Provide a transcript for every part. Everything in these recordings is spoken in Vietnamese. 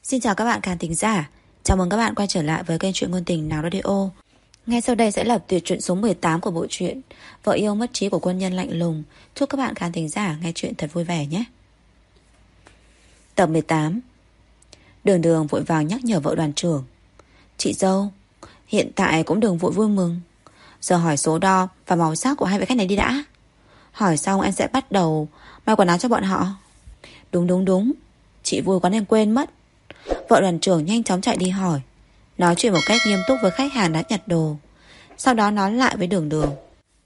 Xin chào các bạn khán thính giả. Chào mừng các bạn quay trở lại với kênh truyện ngôn tình Nào Radio. Ngay sau đây sẽ là tuyệt truyện số 18 của bộ truyện Vợ yêu mất trí của quân nhân lạnh lùng. Chúc các bạn khán thính giả nghe truyện thật vui vẻ nhé. Tập 18. Đường Đường vội vàng nhắc nhở vợ đoàn trưởng: Chị dâu, hiện tại cũng đừng vội vui mừng. Giờ hỏi số đo và màu sắc của hai vị khách này đi đã. Hỏi xong em sẽ bắt đầu may quần áo cho bọn họ. Đúng. Chị vui quá nên quên mất. Vợ đoàn trưởng nhanh chóng chạy đi hỏi, nói chuyện một cách nghiêm túc với khách hàng đã nhặt đồ. Sau đó nói lại với Đường Đường: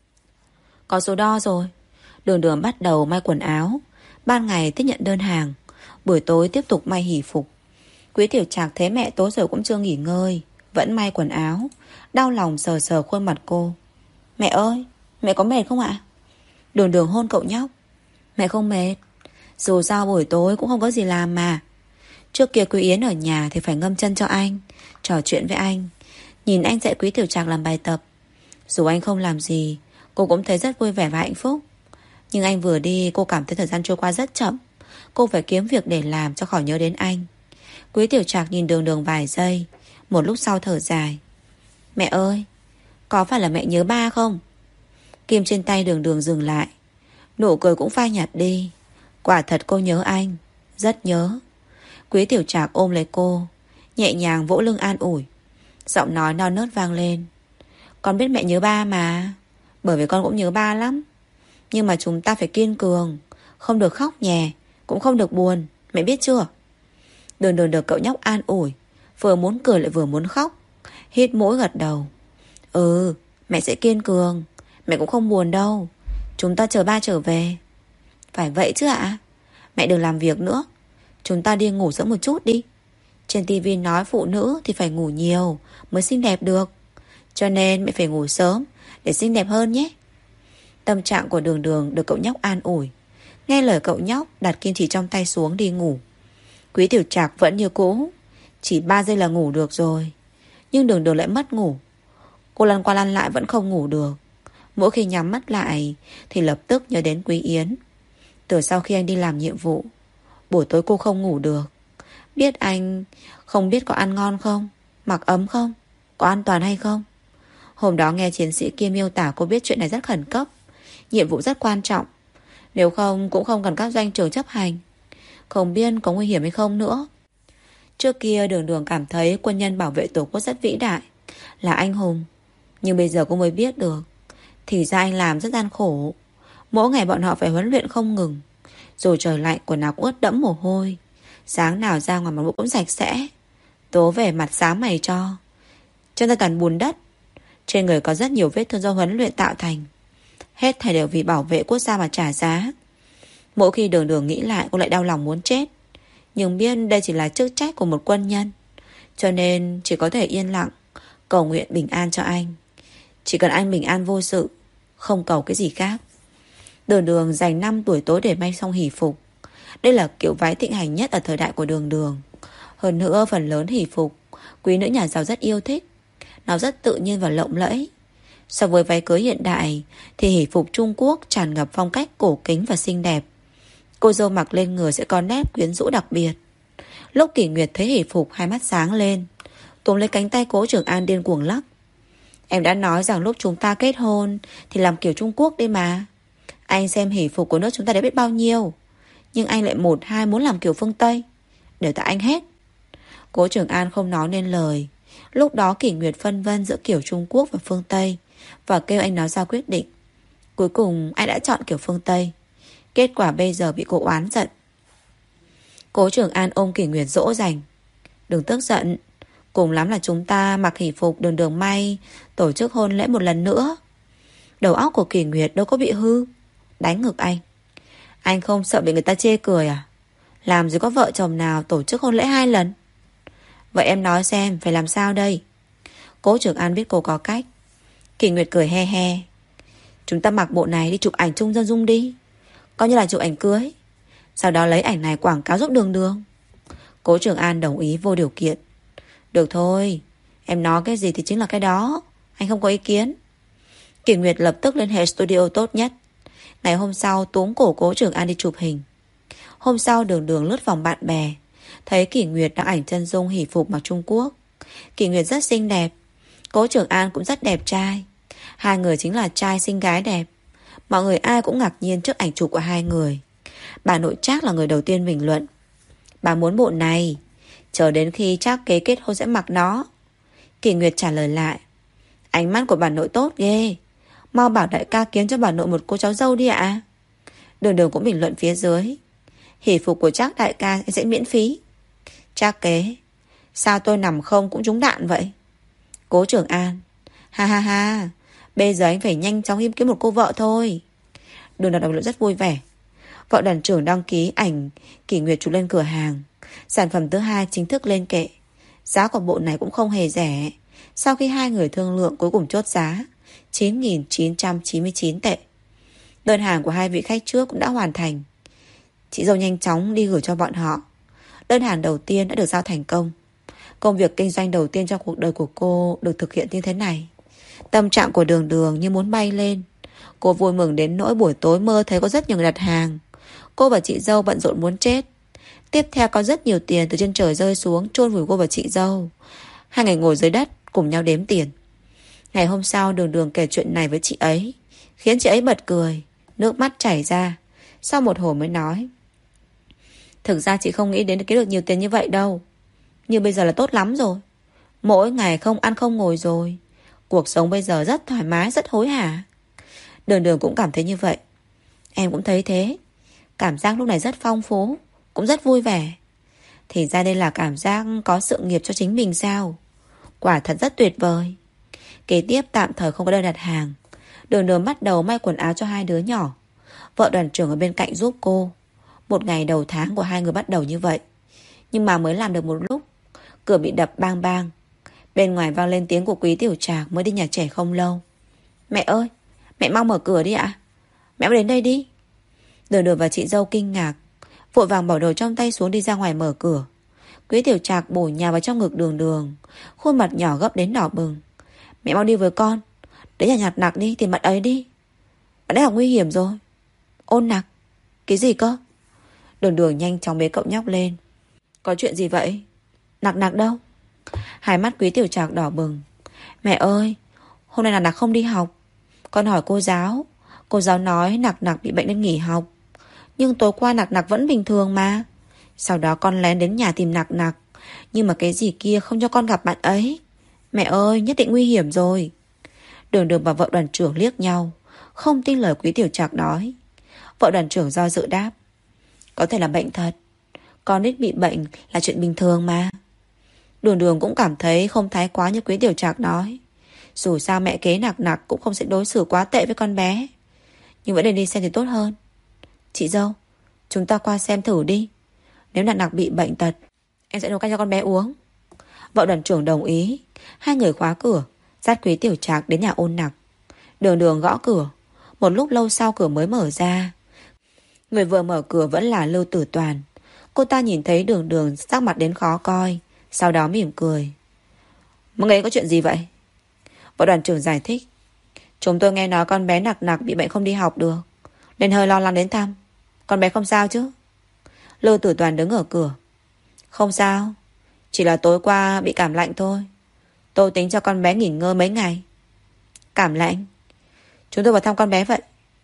Có số đo rồi. Đường Đường bắt đầu may quần áo. Ban ngày tiếp nhận đơn hàng, buổi tối tiếp tục may hỷ phục. Quý Tiểu Trạc thấy mẹ tối rồi cũng chưa nghỉ ngơi, vẫn may quần áo. Đau lòng sờ sờ khuôn mặt cô. Mẹ ơi, mẹ có mệt không ạ? Đường Đường hôn cậu nhóc. Mẹ không mệt, dù sao buổi tối cũng không có gì làm mà. Trước kia Quý Yến ở nhà thì phải ngâm chân cho anh, trò chuyện với anh, nhìn anh dạy Quý Tiểu Trạc làm bài tập. Dù anh không làm gì, cô cũng thấy rất vui vẻ và hạnh phúc. Nhưng anh vừa đi, cô cảm thấy thời gian trôi qua rất chậm. Cô phải kiếm việc để làm cho khỏi nhớ đến anh. Quý Tiểu Trạc nhìn Đường Đường vài giây, một lúc sau thở dài. Mẹ ơi, có phải là mẹ nhớ ba không? Kim trên tay Đường Đường dừng lại, nụ cười cũng phai nhạt đi. Quả thật cô nhớ anh, rất nhớ. Quý Tiểu Trạc ôm lấy cô, nhẹ nhàng vỗ lưng an ủi. Giọng nói non nớt vang lên. Con biết mẹ nhớ ba mà, bởi vì con cũng nhớ ba lắm. Nhưng mà chúng ta phải kiên cường, không được khóc nhè, cũng không được buồn, mẹ biết chưa? Đường Đường được cậu nhóc an ủi, vừa muốn cười lại vừa muốn khóc. Hít mũi gật đầu. Ừ, mẹ sẽ kiên cường. Mẹ cũng không buồn đâu. Chúng ta chờ ba trở về. Phải vậy chứ ạ? Mẹ đừng làm việc nữa, chúng ta đi ngủ sớm một chút đi. Trên tivi nói phụ nữ thì phải ngủ nhiều mới xinh đẹp được, cho nên mẹ phải ngủ sớm để xinh đẹp hơn nhé. Tâm trạng của Đường Đường được cậu nhóc an ủi. Nghe lời cậu nhóc, đặt kim chỉ trong tay xuống đi ngủ. Quý Tiểu Trạc vẫn như cũ, chỉ 3 giây là ngủ được rồi. Nhưng Đường Đường lại mất ngủ. Cô lăn qua lăn lại vẫn không ngủ được. Mỗi khi nhắm mắt lại thì lập tức nhớ đến Quý Yến. Từ sau khi anh đi làm nhiệm vụ, buổi tối cô không ngủ được. Biết anh không biết có ăn ngon không, mặc ấm không, có an toàn hay không. Hôm đó nghe chiến sĩ kia miêu tả, cô biết chuyện này rất khẩn cấp, nhiệm vụ rất quan trọng. Nếu không cũng không cần các doanh trưởng chấp hành. Không biết có nguy hiểm hay không nữa. Trước kia Đường Đường cảm thấy quân nhân bảo vệ Tổ quốc rất vĩ đại, là anh hùng. Nhưng bây giờ cô mới biết được, thì ra anh làm rất gian khổ. Mỗi ngày bọn họ phải huấn luyện không ngừng, rồi trời lạnh quần áo cũng ướt đẫm mồ hôi. Sáng nào ra ngoài mặt mũi cũng sạch sẽ, tối về mặt xám mày cho. Chân tay toàn bùn đất. Trên người có rất nhiều vết thương do huấn luyện tạo thành. Hết thảy đều vì bảo vệ quốc gia mà trả giá. Mỗi khi Đường Đường nghĩ lại, cô lại đau lòng muốn chết. Nhưng biết đây chỉ là chức trách của một quân nhân, cho nên chỉ có thể yên lặng cầu nguyện bình an cho anh. Chỉ cần anh bình an vô sự, không cầu cái gì khác. Đường Đường dành 5 tuổi tối để may xong hỷ phục. Đây là kiểu váy thịnh hành nhất ở thời đại của Đường Đường. Hơn nữa phần lớn hỷ phục quý nữ nhà giàu rất yêu thích. Nó rất tự nhiên và lộng lẫy. So với váy cưới hiện đại thì hỷ phục Trung Quốc tràn ngập phong cách cổ kính và xinh đẹp. Cô dâu mặc lên người sẽ có nét quyến rũ đặc biệt. Lúc Kỷ Nguyệt thấy hỷ phục, hai mắt sáng lên, túm lấy cánh tay Cố Trường An điên cuồng lắc. Em đã nói rằng lúc chúng ta kết hôn thì làm kiểu Trung Quốc đi mà. Anh xem hỷ phục của nước chúng ta đã biết bao nhiêu, nhưng anh lại một hai muốn làm kiểu phương Tây. Đều tại anh hết. Cố Trường An không nói nên lời. Lúc đó Kỷ Nguyệt phân vân giữa kiểu Trung Quốc và phương Tây, và kêu anh nói ra quyết định. Cuối cùng anh đã chọn kiểu phương Tây. Kết quả bây giờ bị cô oán giận. Cố Trường An ôm Kỷ Nguyệt dỗ dành. Đừng tức giận, cùng lắm là chúng ta mặc hỷ phục Đường Đường may, tổ chức hôn lễ một lần nữa. Đầu óc của Kỷ Nguyệt đâu có bị hư. Đánh ngực anh. Anh không sợ bị người ta chê cười à? Làm gì có vợ chồng nào tổ chức hôn lễ 2 lần. Vậy em nói xem phải làm sao đây? Cố Trường An biết cô có cách. Kỷ Nguyệt cười he he. Chúng ta mặc bộ này đi chụp ảnh chung dân dung đi, coi như là chụp ảnh cưới. Sau đó lấy ảnh này quảng cáo giúp Đường Đường. Cố Trường An đồng ý vô điều kiện. Được thôi, em nói cái gì thì chính là cái đó, anh không có ý kiến. Kỷ Nguyệt lập tức liên hệ studio tốt nhất. Ngày hôm sau túm cổ Cố Trường An đi chụp hình. Hôm sau Đường Đường lướt vòng bạn bè, thấy Kỷ Nguyệt đăng ảnh chân dung hỷ phục mặc Trung Quốc. Kỷ Nguyệt rất xinh đẹp, Cố Trường An cũng rất đẹp trai. Hai người chính là trai xinh gái đẹp. Mọi người ai cũng ngạc nhiên trước ảnh chụp của hai người. Bà nội Trác là người đầu tiên bình luận: bà muốn bộ này, chờ đến khi Trác kế kết hôn sẽ mặc nó. Kỷ Nguyệt trả lời lại: ánh mắt của bà nội tốt ghê, mau bảo đại ca kiếm cho bà nội một cô cháu dâu đi ạ. Đường Đường cũng bình luận phía dưới: hỷ phục của Trác đại ca sẽ miễn phí. Trác kế: sao tôi nằm không cũng trúng đạn vậy? Cố Trường An: ha ha ha, bây giờ anh phải nhanh chóng kiếm một cô vợ thôi. Đường Đường luận rất vui vẻ. Vợ đoàn trưởng đăng ký ảnh Kỷ Nguyệt chụp lên cửa hàng. Sản phẩm thứ hai chính thức lên kệ. Giá của bộ này cũng không hề rẻ. Sau khi hai người thương lượng cuối cùng chốt giá 9.999 tệ. Đơn hàng của hai vị khách trước cũng đã hoàn thành. Chị dâu nhanh chóng đi gửi cho bọn họ. Đơn hàng đầu tiên đã được giao thành công. Công việc kinh doanh đầu tiên trong cuộc đời của cô được thực hiện như thế này. Tâm trạng của Đường Đường như muốn bay lên. Cô vui mừng đến nỗi buổi tối mơ thấy có rất nhiều người đặt hàng. Cô và chị dâu bận rộn muốn chết. Tiếp theo có rất nhiều tiền từ trên trời rơi xuống chôn vùi cô và chị dâu. Hai người ngồi dưới đất cùng nhau đếm tiền. Ngày hôm sau Đường Đường kể chuyện này với chị ấy, khiến chị ấy bật cười, nước mắt chảy ra. Sau một hồi mới nói: thực ra chị không nghĩ đến kiếm được nhiều tiền như vậy đâu. Nhưng bây giờ là tốt lắm rồi. Mỗi ngày không ăn không ngồi rồi. Cuộc sống bây giờ rất thoải mái, rất hối hả. Đường Đường cũng cảm thấy như vậy. Em cũng thấy thế. Cảm giác lúc này rất phong phú, cũng rất vui vẻ. Thì ra đây là cảm giác có sự nghiệp cho chính mình sao? Quả thật rất tuyệt vời. Kế tiếp tạm thời không có đơn đặt hàng. Đường Đường bắt đầu may quần áo cho hai đứa nhỏ. Vợ đoàn trưởng ở bên cạnh giúp cô. Một ngày đầu tháng của hai người bắt đầu như vậy. Nhưng mà mới làm được một lúc, cửa bị đập bang bang. Bên ngoài vang lên tiếng của Quý Tiểu Trạc mới đi nhà trẻ không lâu. Mẹ ơi, mẹ mau mở cửa đi ạ. Mẹ mau đến đây đi. Đường Đường và chị dâu kinh ngạc, vội vàng bỏ đồ trong tay xuống đi ra ngoài mở cửa. Quý Tiểu Trạc bổ nhào vào trong ngực Đường Đường, khuôn mặt nhỏ gấp đến đỏ bừng. Mẹ mau đi với con, đến nhà nhặt nặc đi, tìm bạn ấy đi. Bạn ấy học nguy hiểm rồi. Ôn nặc? Cái gì cơ? Đường Đường nhanh chóng bế cậu nhóc lên. Có chuyện gì vậy? Nặc nặc đâu? Hai mắt Quý Tiểu Trạc đỏ bừng. Mẹ ơi, hôm nay là nặc không đi học. Con hỏi cô giáo. Cô giáo nói nặc nặc bị bệnh nên nghỉ học. Nhưng tối qua nặc nặc vẫn bình thường mà. Sau đó con lén đến nhà tìm nặc nặc. Nhưng mà cái gì kia không cho con gặp bạn ấy. Mẹ ơi, nhất định nguy hiểm rồi. Đường Đường và vợ đoàn trưởng liếc nhau, không tin lời Quý Tiểu Trạc nói. Vợ đoàn trưởng do dự đáp: có thể là bệnh thật. Con nít bị bệnh là chuyện bình thường mà. Đường Đường cũng cảm thấy không thái quá như Quý Tiểu Trạc nói. Dù sao mẹ kế nặc nặc cũng không sẽ đối xử quá tệ với con bé. Nhưng vẫn nên đi xem thì tốt hơn. Chị dâu, chúng ta qua xem thử đi. Nếu nặc nặc bị bệnh tật, em sẽ nấu canh cho con bé uống. Vợ đoàn trưởng đồng ý. Hai người khóa cửa, dắt Quý Tiểu Trạc đến nhà ôn nặc. Đường Đường gõ cửa. Một lúc lâu sau cửa mới mở ra. Người vừa mở cửa vẫn là Lưu Tử Toàn. Cô ta nhìn thấy Đường Đường sắc mặt đến khó coi, sau đó mỉm cười. Mọi người có chuyện gì vậy? Vợ đoàn trưởng giải thích: chúng tôi nghe nói con bé nặc nặc bị bệnh không đi học được, nên hơi lo lắng đến thăm. Con bé không sao chứ? Lưu Tử Toàn đứng ở cửa. Không sao, chỉ là tối qua bị cảm lạnh thôi. Tôi tính cho con bé nghỉ ngơi mấy ngày. Cảm lạnh? Chúng tôi vào thăm con bé vậy.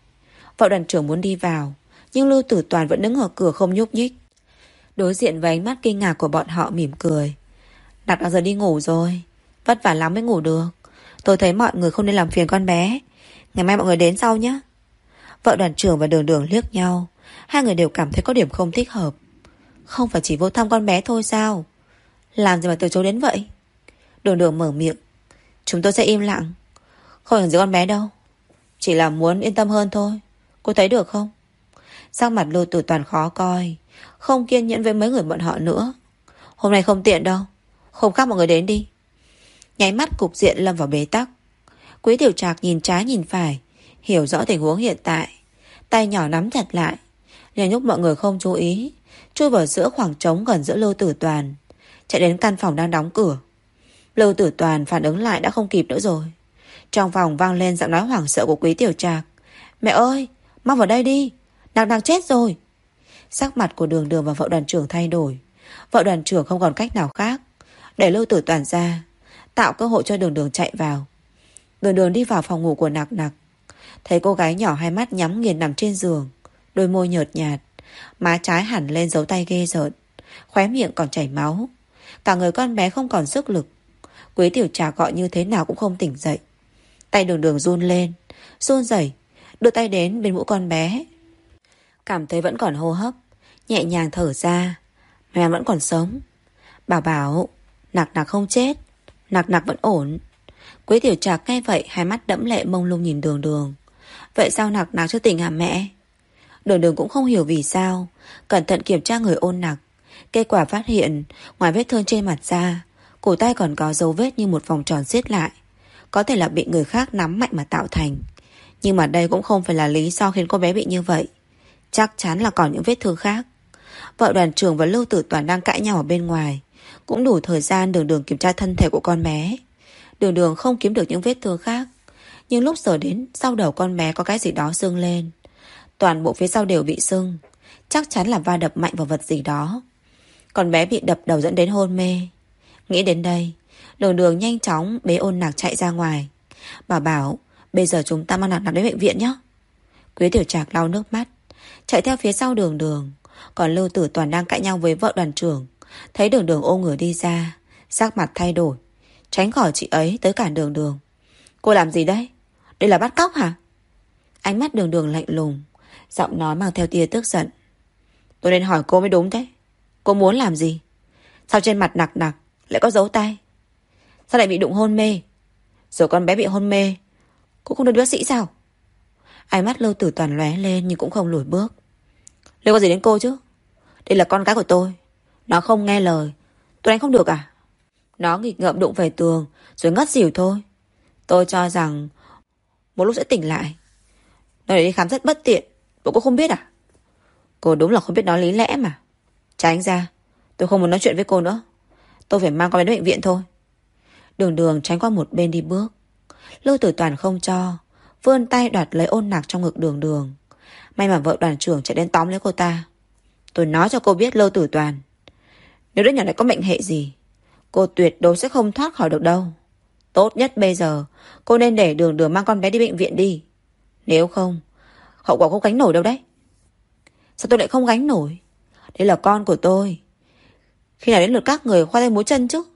Vợ đoàn trưởng muốn đi vào, nhưng Lưu Tử Toàn vẫn đứng ở cửa không nhúc nhích. Đối diện với ánh mắt kinh ngạc của bọn họ mỉm cười. Nặc nặc giờ đi ngủ rồi, vất vả lắm mới ngủ được. Tôi thấy mọi người không nên làm phiền con bé. Ngày mai mọi người đến sau nhé. Vợ đoàn trưởng và Đường Đường liếc nhau. Hai người đều cảm thấy có điểm không thích hợp. Không phải chỉ vô thăm con bé thôi sao? Làm gì mà từ chối đến vậy? Đường Đường mở miệng. Chúng tôi sẽ im lặng. Không làm gì con bé đâu. Chỉ là muốn yên tâm hơn thôi. Cô thấy được không? Sắc mặt Lưu Tử Toàn khó coi, không kiên nhẫn với mấy người bọn họ nữa. Hôm nay không tiện đâu. Hôm khác mọi người đến đi. Nháy mắt cục diện lâm vào bế tắc. Quý Tiểu Trạc nhìn trái nhìn phải, hiểu rõ tình huống hiện tại. Tay nhỏ nắm chặt lại, liền lúc mọi người không chú ý, chui vào giữa khoảng trống gần giữa Lưu Tử Toàn, chạy đến căn phòng đang đóng cửa. Lưu Tử Toàn phản ứng lại đã không kịp nữa rồi. Trong phòng vang lên giọng nói hoảng sợ của Quý Tiểu Trạc. Mẹ ơi, mau vào đây đi, nặc nặc chết rồi. Sắc mặt của Đường Đường và vợ đoàn trưởng thay đổi. Vợ đoàn trưởng không còn cách nào khác, đẩy Lưu Tử Toàn ra, tạo cơ hội cho Đường Đường chạy vào. Đường Đường đi vào phòng ngủ của Nặc Nặc, thấy cô gái nhỏ hai mắt nhắm nghiền nằm trên giường, đôi môi nhợt nhạt, má trái hẳn lên dấu tay ghê rợn, khóe miệng còn chảy máu. Cả người con bé không còn sức lực. Quý Tiểu Trạc gọi như thế nào cũng không tỉnh dậy. Tay Đường Đường run lên, run rẩy, đưa tay đến bên mũi con bé. Cảm thấy vẫn còn hô hấp, nhẹ nhàng thở ra. Mẹ vẫn còn sống. Bảo bảo, Nặc Nặc không chết, Nặc Nặc vẫn ổn. Quý Tiểu Trạc nghe vậy, hai mắt đẫm lệ mông lung nhìn Đường Đường. Vậy sao Nặc Nặc chưa tỉnh hả mẹ? Đường Đường cũng không hiểu vì sao, cẩn thận kiểm tra người Ôn Nặc. Kết quả phát hiện, ngoài vết thương trên mặt ra, cổ tay còn có dấu vết như một vòng tròn siết lại. Có thể là bị người khác nắm mạnh mà tạo thành. Nhưng mà đây cũng không phải là lý do khiến cô bé bị như vậy. Chắc chắn là còn những vết thương khác. Vợ đoàn trưởng và Lưu Tử Toàn đang cãi nhau ở bên ngoài. Cũng đủ thời gian Đường Đường kiểm tra thân thể của con bé. Đường Đường không kiếm được những vết thương khác, nhưng lúc sờ đến sau đầu con bé có cái gì đó sưng lên. Toàn bộ phía sau đều bị sưng, chắc chắn là va đập mạnh vào vật gì đó. Con bé bị đập đầu dẫn đến hôn mê. Nghĩ đến đây, Đường Đường nhanh chóng bế Ôn Nặc chạy ra ngoài. Bảo bây giờ chúng ta mang Nặc Nặc đến bệnh viện nhé. Quý Tiểu Trạc lau nước mắt, chạy theo phía sau Đường Đường. Còn Lưu Tử Toàn đang cãi nhau với vợ đoàn trưởng, thấy Đường Đường ôm người đi ra, sắc mặt thay đổi, tránh khỏi chị ấy tới cản Đường Đường. Cô làm gì đấy? Đây là bắt cóc hả? Ánh mắt Đường Đường lạnh lùng, giọng nói mang theo tia tức giận. Tôi nên hỏi cô mới đúng thế. Cô muốn làm gì? Sao trên mặt Nặc Nặc lại có dấu tay? Sao lại bị đụng hôn mê? Rồi con bé bị hôn mê, cô không đưa bác sĩ sao? Ánh mắt Lưu Tử Toàn lóe lên nhưng cũng không lùi bước. Liên có gì đến cô chứ? Đây là con gái của tôi, nó không nghe lời, tôi đánh không được à? Nó nghịch ngợm đụng về tường rồi ngất xỉu thôi. Tôi cho rằng một lúc sẽ tỉnh lại. Nó để đi khám rất bất tiện, bộ cô không biết à? Cô đúng là không biết nói lý lẽ mà. Tránh ra, tôi không muốn nói chuyện với cô nữa. Tôi phải mang con bé đến bệnh viện thôi. Đường Đường tránh qua một bên đi bước. Lưu Tử Toàn không cho, vươn tay đoạt lấy Ôn Nặc trong ngực Đường Đường. May mà vợ đoàn trưởng chạy đến tóm lấy cô ta. Tôi nói cho cô biết Lưu Tử Toàn, nếu đứa nhỏ này có mệnh hệ gì, cô tuyệt đối sẽ không thoát khỏi được đâu. Tốt nhất bây giờ cô nên để Đường Đường mang con bé đi bệnh viện đi. Nếu không, hậu quả không gánh nổi đâu đấy. Sao tôi lại không gánh nổi? Đây là con của tôi. Khi nào đến lượt các người khoa tay múa chân chứ?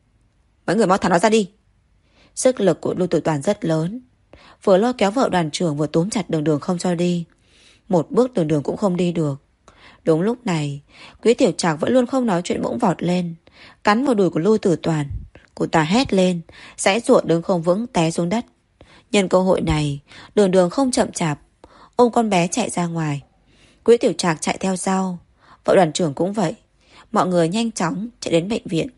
Mấy người mau thả nó ra đi. Sức lực của Lưu Tử Toàn rất lớn, vừa lôi kéo vợ đoàn trưởng vừa túm chặt Đường Đường không cho đi. Một bước Đường Đường cũng không đi được. Đúng lúc này, Quý Tiểu Trạc vẫn luôn không nói chuyện bỗng vọt lên, cắn vào đùi của Lưu Tử Toàn. Cô ta hét lên, giãy giụa đứng không vững té xuống đất. Nhân cơ hội này, Đường Đường không chậm chạp, ôm con bé chạy ra ngoài. Quý Tiểu Trạc chạy theo sau, vợ đoàn trưởng cũng vậy. Mọi người nhanh chóng chạy đến bệnh viện.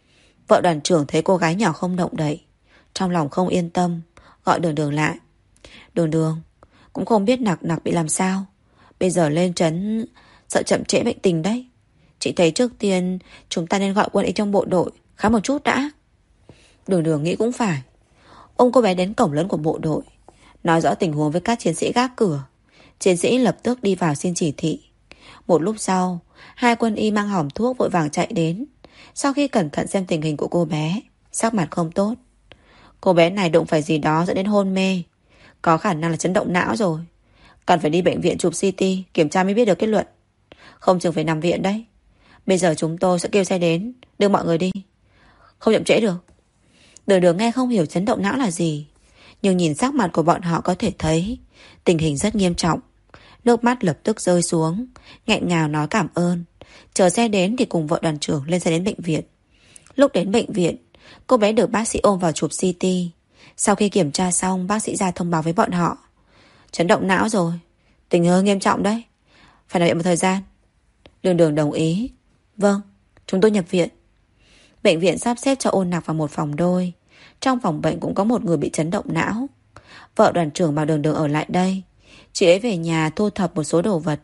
Vợ đoàn trưởng thấy cô gái nhỏ không động đậy, trong lòng không yên tâm, gọi Đường Đường lại. Đường Đường, cũng không biết Nặc Nặc bị làm sao, bây giờ lên trấn sợ chậm trễ bệnh tình đấy. Chị thấy trước tiên chúng ta nên gọi quân y trong bộ đội khám một chút đã. Đường Đường nghĩ cũng phải. Ông cô bé đến cổng lớn của bộ đội, nói rõ tình huống với các chiến sĩ gác cửa. Chiến sĩ lập tức đi vào xin chỉ thị. Một lúc sau, hai quân y mang hòm thuốc vội vàng chạy đến. Sau khi cẩn thận xem tình hình của cô bé, sắc mặt không tốt. Cô bé này đụng phải gì đó dẫn đến hôn mê, có khả năng là chấn động não rồi. Cần phải đi bệnh viện chụp CT kiểm tra mới biết được kết luận. Không chừng phải nằm viện đấy. Bây giờ chúng tôi sẽ kêu xe đến đưa mọi người đi, không chậm trễ được. Đường Đường nghe không hiểu chấn động não là gì, nhưng nhìn sắc mặt của bọn họ có thể thấy tình hình rất nghiêm trọng. Nước mắt lập tức rơi xuống, nghẹn ngào nói cảm ơn. Chờ xe đến thì cùng vợ đoàn trưởng lên xe đến bệnh viện. Lúc đến bệnh viện, cô bé được bác sĩ ôm vào chụp CT. Sau khi kiểm tra xong, bác sĩ ra thông báo với bọn họ. Chấn động não rồi, tình hơi nghiêm trọng đấy, phải nằm viện một thời gian. Đường Đường đồng ý. Vâng, chúng tôi nhập viện. Bệnh viện sắp xếp cho Ôn Nặc vào một phòng đôi. Trong phòng bệnh cũng có một người bị chấn động não. Vợ đoàn trưởng bảo Đường Đường ở lại đây, chị ấy về nhà thu thập một số đồ vật.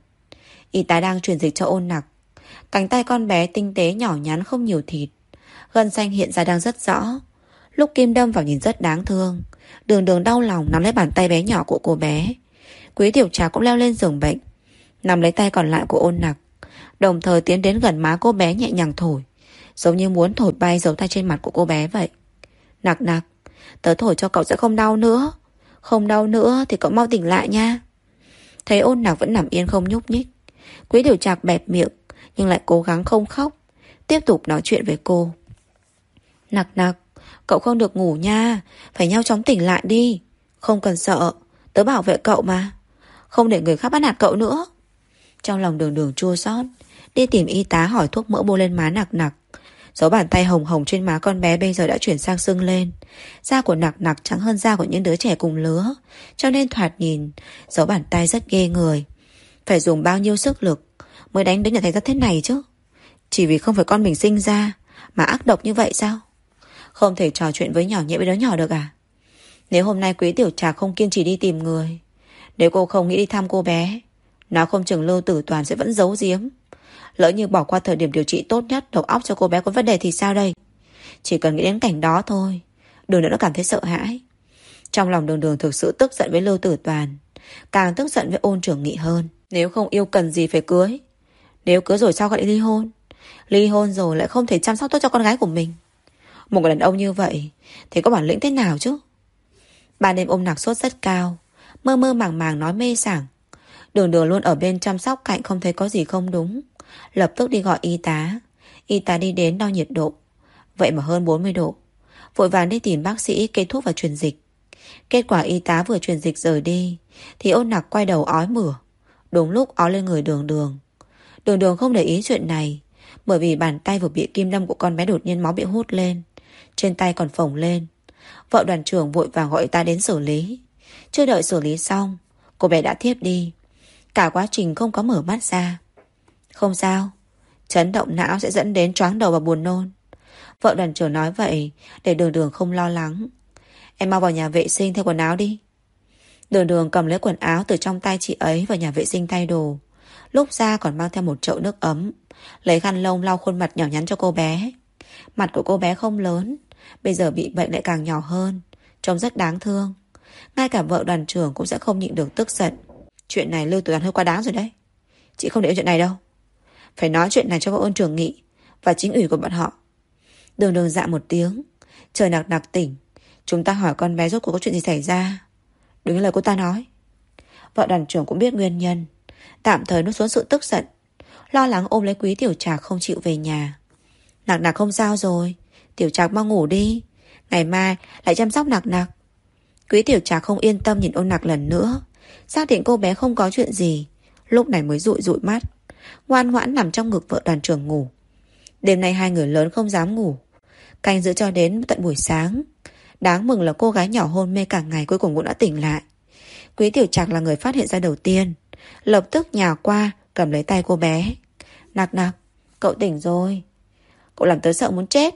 Y tá đang truyền dịch cho Ôn Nặc. Cánh tay con bé tinh tế nhỏ nhắn không nhiều thịt, gân xanh hiện ra đang rất rõ. Lúc kim đâm vào nhìn rất đáng thương. Đường Đường đau lòng nắm lấy bàn tay bé nhỏ của cô bé. Quý Tiểu Trà cũng leo lên giường bệnh, nắm lấy tay còn lại của Ôn Nặc. đồng thời tiến đến gần má cô bé nhẹ nhàng thổi, giống như muốn thổi bay dấu tay trên mặt của cô bé vậy. Nặc nặc, tớ thổi cho cậu sẽ không đau nữa. Không đau nữa thì cậu mau tỉnh lại nha. Thấy Ôn Nặc vẫn nằm yên không nhúc nhích, Quý Tiểu Trạc bẹp miệng nhưng lại cố gắng không khóc, tiếp tục nói chuyện với cô. Nặc nặc, cậu không được ngủ nha, phải nhanh chóng tỉnh lại đi. Không cần sợ, tớ bảo vệ cậu mà. Không để người khác bắt nạt cậu nữa. Trong lòng Đường Đường chua xót, đi tìm y tá hỏi thuốc mỡ bôi lên má Nặc nặc. Dấu bàn tay hồng hồng trên má con bé bây giờ đã chuyển sang sưng lên. Da của Nặc nặc trắng hơn da của những đứa trẻ cùng lứa, cho nên thoạt nhìn dấu bàn tay rất ghê người. Phải dùng bao nhiêu sức lực mới đánh đến nhận thành ra thế này chứ. Chỉ vì không phải con mình sinh ra mà ác độc như vậy sao? Không thể trò chuyện với nhỏ nhẹ với đứa nhỏ được à? Nếu hôm nay Quý Tiểu Trạc không kiên trì đi tìm người, nếu cô không nghĩ đi thăm cô bé, nó không chừng Lưu Tử Toàn sẽ vẫn giấu giếm. Lỡ như bỏ qua thời điểm điều trị tốt nhất, đầu óc cho cô bé có vấn đề thì sao đây? Chỉ cần nghĩ đến cảnh đó thôi, Đường Đường đã cảm thấy sợ hãi. Trong lòng Đường Đường thực sự tức giận với Lưu Tử Toàn, càng tức giận với Ôn Trưởng Nghị hơn. Nếu không yêu cần gì phải cưới, nếu cưới rồi sao lại ly hôn? Ly hôn rồi lại không thể chăm sóc tốt cho con gái của mình. Một người đàn ông như vậy thì có bản lĩnh thế nào chứ? Ban đêm ôm Nặc sốt rất cao, mơ mơ màng màng nói mê sảng. Đường Đường luôn ở bên chăm sóc cạnh, không thấy có gì không đúng, lập tức đi gọi y tá. Y tá đi đến đo nhiệt độ, vậy mà hơn 40 độ. Vội vàng đi tìm bác sĩ kê thuốc và truyền dịch. Kết quả y tá vừa truyền dịch rời đi thì Ôn Nặc quay đầu ói mửa, đúng lúc ói lên người Đường Đường. Đường Đường không để ý chuyện này, bởi vì bàn tay vừa bị kim đâm của con bé đột nhiên máu bị hút lên, trên tay còn phồng lên. Vợ đoàn trưởng vội vàng gọi y tá đến xử lý. Chưa đợi xử lý xong, cô bé đã thiếp đi. Cả quá trình không có mở mắt ra. Không sao, chấn động não sẽ dẫn đến choáng đầu và buồn nôn. Vợ đoàn trưởng nói vậy để Đường Đường không lo lắng. Em mau vào nhà vệ sinh thay quần áo đi. Đường Đường cầm lấy quần áo từ trong tay chị ấy vào nhà vệ sinh thay đồ. Lúc ra còn mang theo một chậu nước ấm, lấy khăn lông lau khuôn mặt nhỏ nhắn cho cô bé. Mặt của cô bé không lớn, bây giờ bị bệnh lại càng nhỏ hơn, trông rất đáng thương. Ngay cả vợ đoàn trưởng cũng sẽ không nhịn được tức giận. Chuyện này Lưu Tử Toàn hơi quá đáng rồi đấy. Chị không để ý chuyện này đâu. Phải nói chuyện này cho các Ôn Trưởng Nghị và chính ủy của bọn họ. Đường Đường dạ một tiếng. Trời Nặc Nặc tỉnh, chúng ta hỏi con bé rốt cuộc có chuyện gì xảy ra. Đúng như lời cô ta nói. Vợ đoàn trưởng cũng biết nguyên nhân, tạm thời nuốt xuống sự tức giận, lo lắng ôm lấy Quý Tiểu Trạc không chịu về nhà. Nặc Nặc không sao rồi, Tiểu Trạc mau ngủ đi, ngày mai lại chăm sóc Nặc Nặc. Quý Tiểu Trạc không yên tâm nhìn Ôn Nặc lần nữa, xác định cô bé không có chuyện gì, lúc này mới dụi dụi mắt, ngoan ngoãn nằm trong ngực vợ đoàn trưởng ngủ. Đêm nay hai người lớn không dám ngủ, canh giữ cho đến tận buổi sáng. Đáng mừng là cô gái nhỏ hôn mê cả ngày cuối cùng cũng đã tỉnh lại. Quý Tiểu Trạc là người phát hiện ra đầu tiên, lập tức nhào qua cầm lấy tay cô bé. Nặc Nặc, cậu tỉnh rồi. Cậu làm tớ sợ muốn chết.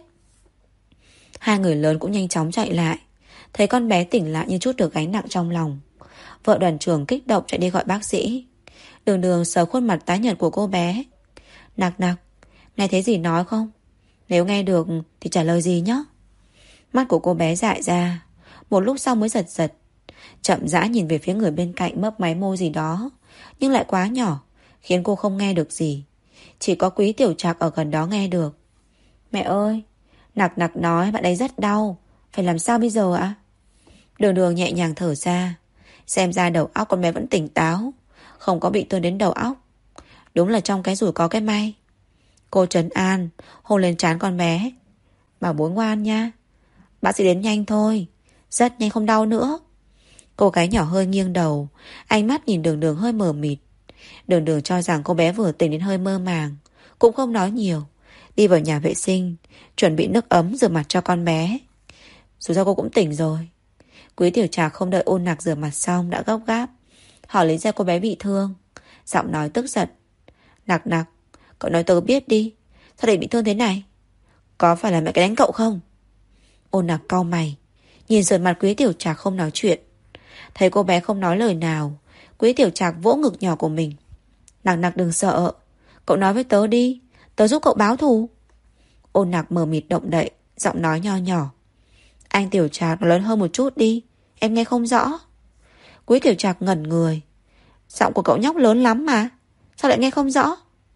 Hai người lớn cũng nhanh chóng chạy lại, thấy con bé tỉnh lại như chút được gánh nặng trong lòng. Vợ đoàn trưởng kích động chạy đi gọi bác sĩ. Đường Đường sờ khuôn mặt tái nhợt của cô bé. Nặc Nặc, nghe thấy gì nói không? Nếu nghe được thì trả lời gì nhé. Mắt của cô bé dại ra, một lúc sau mới giật giật, chậm rãi nhìn về phía người bên cạnh, mấp máy môi gì đó, nhưng lại quá nhỏ, khiến cô không nghe được gì. Chỉ có Quý Tiểu Trạc ở gần đó nghe được. Mẹ ơi, Nặc Nặc nói bạn ấy rất đau, phải làm sao bây giờ ạ? Đường Đường nhẹ nhàng thở ra, xem ra đầu óc con bé vẫn tỉnh táo, không có bị thương đến đầu óc. Đúng là trong cái rủi có cái may. Cô trấn an, hôn lên trán con bé. Bảo bố ngoan nha, bác sĩ đến nhanh thôi, rất nhanh không đau nữa. Cô gái nhỏ hơi nghiêng đầu, ánh mắt nhìn Đường Đường hơi mờ mịt. Đường Đường cho rằng cô bé vừa tỉnh đến hơi mơ màng, cũng không nói nhiều, đi vào nhà vệ sinh, chuẩn bị nước ấm rửa mặt cho con bé. Dù sao cô cũng tỉnh rồi. Quý Tiểu Trạc không đợi Ôn Nặc rửa mặt xong đã gấp gáp hỏi lý do cô bé bị thương, giọng nói tức giận. Nặc Nặc, cậu nói tớ biết đi, sao lại bị thương thế này? Có phải là mẹ cái đánh cậu không? Ôn Nặc cau mày, nhìn sườn mặt Quý Tiểu Trạc không nói chuyện. Thấy cô bé không nói lời nào, Quý Tiểu Trạc vỗ ngực nhỏ của mình. Nặc Nặc đừng sợ, cậu nói với tớ đi, tớ giúp cậu báo thù. Ôn Nặc mờ mịt động đậy, giọng nói nho nhỏ. Anh Tiểu Trạc lớn hơn một chút đi, em nghe không rõ. Quý Tiểu Trạc ngẩn người. Giọng của cậu nhóc lớn lắm mà, sao lại nghe không rõ?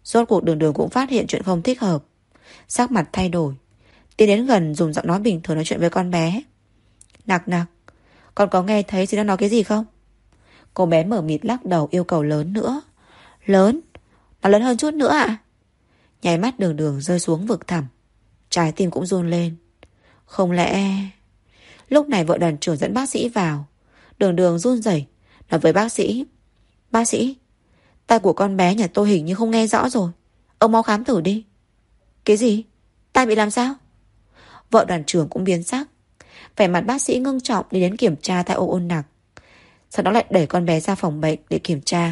Rốt cuộc Đường Đường cũng phát hiện chuyện không thích hợp. Sắc mặt thay đổi, tiến đến gần dùng giọng nói bình thường nói chuyện với con bé. Nặc nặc, con có nghe thấy chị đang nói cái gì không? Cô bé mở mịt lắc đầu yêu cầu lớn nữa. Lớn? Nó lớn hơn chút nữa ạ? Nháy mắt Đường Đường rơi xuống vực thẳm. Trái tim cũng run lên. Không lẽ... Lúc này vợ đoàn trưởng dẫn bác sĩ vào. Đường Đường run rẩy nói với bác sĩ. Bác sĩ, tai của con bé nhà tôi hình như không nghe rõ rồi. Ông mau khám thử đi. Cái gì? Tai bị làm sao? Vợ đoàn trưởng cũng biến sắc. Vẻ mặt bác sĩ ngưng trọng đi đến kiểm tra tai Ôn Nặc. Sau đó lại đẩy con bé ra phòng bệnh để kiểm tra.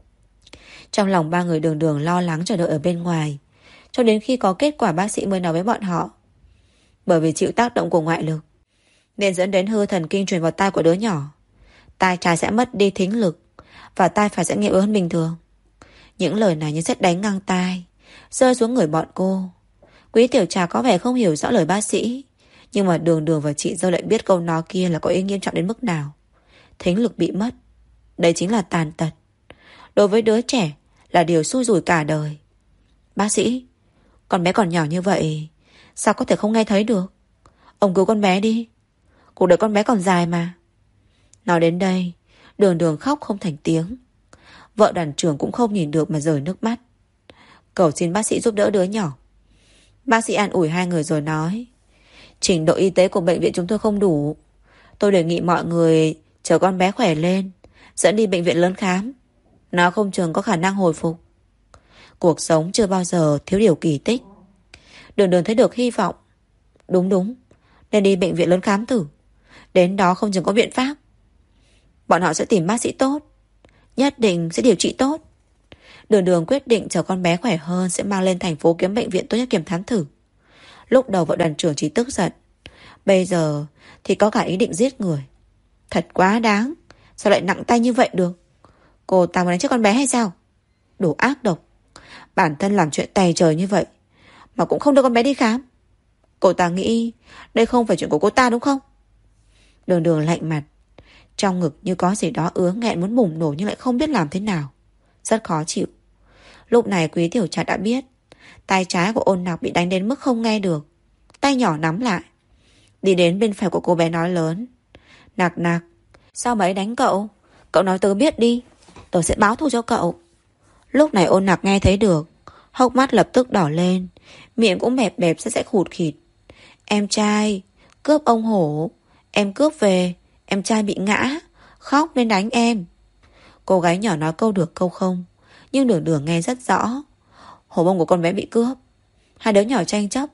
Trong lòng ba người Đường Đường lo lắng chờ đợi ở bên ngoài. Cho đến khi có kết quả bác sĩ mới nói với bọn họ. Bởi vì chịu tác động của ngoại lực nên dẫn đến hư thần kinh truyền vào tai của đứa nhỏ. Tai trái sẽ mất đi thính lực và tai phải sẽ nghe yếu hơn bình thường. Những lời này như sét đánh ngang tai rơi xuống người bọn cô. Quý Tiểu Trà có vẻ không hiểu rõ lời bác sĩ, nhưng mà Đường Đường và chị dâu lại biết câu nói kia là có ý nghiêm trọng đến mức nào. Thính lực bị mất, đây chính là tàn tật. Đối với đứa trẻ là điều xui rủi cả đời. Bác sĩ, con bé còn nhỏ như vậy sao có thể không nghe thấy được? Ông cứu con bé đi, cuộc đời con bé còn dài mà. Nói đến đây, Đường Đường khóc không thành tiếng. Vợ đoàn trưởng cũng không nhìn được mà rơi nước mắt. Cầu xin bác sĩ giúp đỡ đứa nhỏ. Bác sĩ an ủi hai người rồi nói. Trình độ y tế của bệnh viện chúng tôi không đủ. Tôi đề nghị mọi người chờ con bé khỏe lên dẫn đi bệnh viện lớn khám. Nó không chừng có khả năng hồi phục. Cuộc sống chưa bao giờ thiếu điều kỳ tích. Đường Đường thấy được hy vọng. Đúng, nên đi bệnh viện lớn khám thử. Đến đó không chừng có biện pháp. Bọn họ sẽ tìm bác sĩ tốt, nhất định sẽ điều trị tốt. Đường Đường quyết định chờ con bé khỏe hơn sẽ mang lên thành phố kiếm bệnh viện tốt nhất kiểm thám thử. Lúc đầu vợ đoàn trưởng chỉ tức giận, bây giờ thì có cả ý định giết người. Thật quá đáng. Sao lại nặng tay như vậy được? Cô ta muốn đánh chết con bé hay sao? Đồ ác độc. Bản thân làm chuyện tày trời như vậy mà cũng không đưa con bé đi khám. Cô ta nghĩ đây không phải chuyện của cô ta đúng không? Đường Đường lạnh mặt. Trong ngực như có gì đó ứa nghẹn muốn bùng nổ nhưng lại không biết làm thế nào. Rất khó chịu. Lúc này Quý Tiểu Trà đã biết tay trái của Ôn Nặc bị đánh đến mức không nghe được. Tay nhỏ nắm lại, đi đến bên phải của cô bé nói lớn. Nặc nặc, sao mà ấy đánh cậu? Cậu nói tớ biết đi, tớ sẽ báo thù cho cậu. Lúc này Ôn Nặc nghe thấy được, hốc mắt lập tức đỏ lên, miệng cũng bẹp bẹp sẽ khụt khịt. Em trai, cướp ông hổ, em cướp về, em trai bị ngã, khóc nên đánh em. Cô gái nhỏ nói câu được câu không, nhưng Đường Đường nghe rất rõ. Hổ bông của con bé bị cướp, hai đứa nhỏ tranh chấp.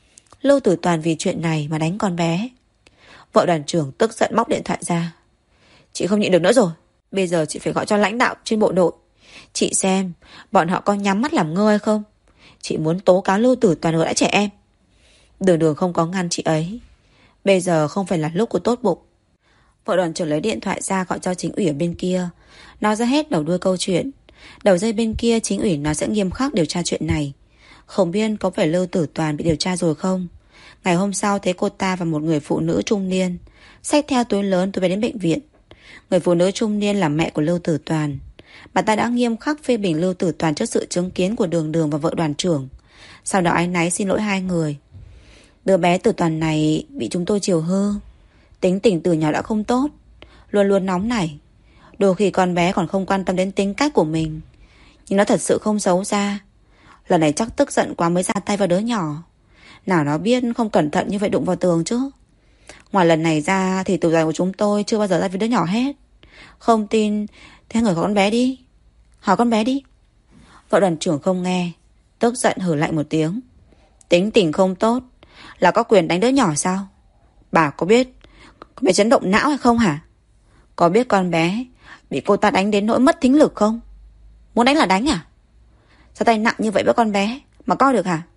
Lưu Tử Toàn vì chuyện này mà đánh con bé. Vợ đoàn trưởng tức giận móc điện thoại ra. Chị không nhịn được nữa rồi, bây giờ chị phải gọi cho lãnh đạo trên bộ đội. Chị xem bọn họ có nhắm mắt làm ngơ hay không. Chị muốn tố cáo Lưu Tử Toàn ngược đãi trẻ em. Đường Đường không có ngăn chị ấy. Bây giờ không phải là lúc của tốt bụng. Vợ đoàn trưởng lấy điện thoại ra gọi cho chính ủy ở bên kia, nói ra hết đầu đuôi câu chuyện. Đầu dây bên kia chính ủy nó sẽ nghiêm khắc điều tra chuyện này. Không biết có phải Lưu Tử Toàn bị điều tra rồi không. Ngày hôm sau thấy cô ta và một người phụ nữ trung niên xách theo túi lớn tôi về đến bệnh viện. Người phụ nữ trung niên là mẹ của Lưu Tử Toàn. Bà ta đã nghiêm khắc phê bình Lưu Tử Toàn trước sự chứng kiến của Đường Đường và vợ đoàn trưởng. Sau đó áy náy xin lỗi hai người. Đứa bé Tử Toàn này bị chúng tôi chiều hư. Tính tình từ nhỏ đã không tốt, luôn luôn nóng nảy. Đôi khi con bé còn không quan tâm đến tính cách của mình. Nhưng nó thật sự không xấu xa. Lần này chắc tức giận quá mới ra tay vào đứa nhỏ. Nào nó biết không cẩn thận như vậy đụng vào tường chứ. Ngoài lần này ra thì tù đoàn của chúng tôi chưa bao giờ ra với đứa nhỏ hết. Không tin thế người hỏi con bé đi. Hỏi con bé đi. Vợ đoàn trưởng không nghe, tức giận hử lạnh một tiếng. Tính tình không tốt là có quyền đánh đứa nhỏ sao? Bà có biết con bé chấn động não hay không hả? Có biết con bé bị cô ta đánh đến nỗi mất thính lực không? Muốn đánh là đánh à? Sao tay nặng như vậy với con bé mà coi được hả?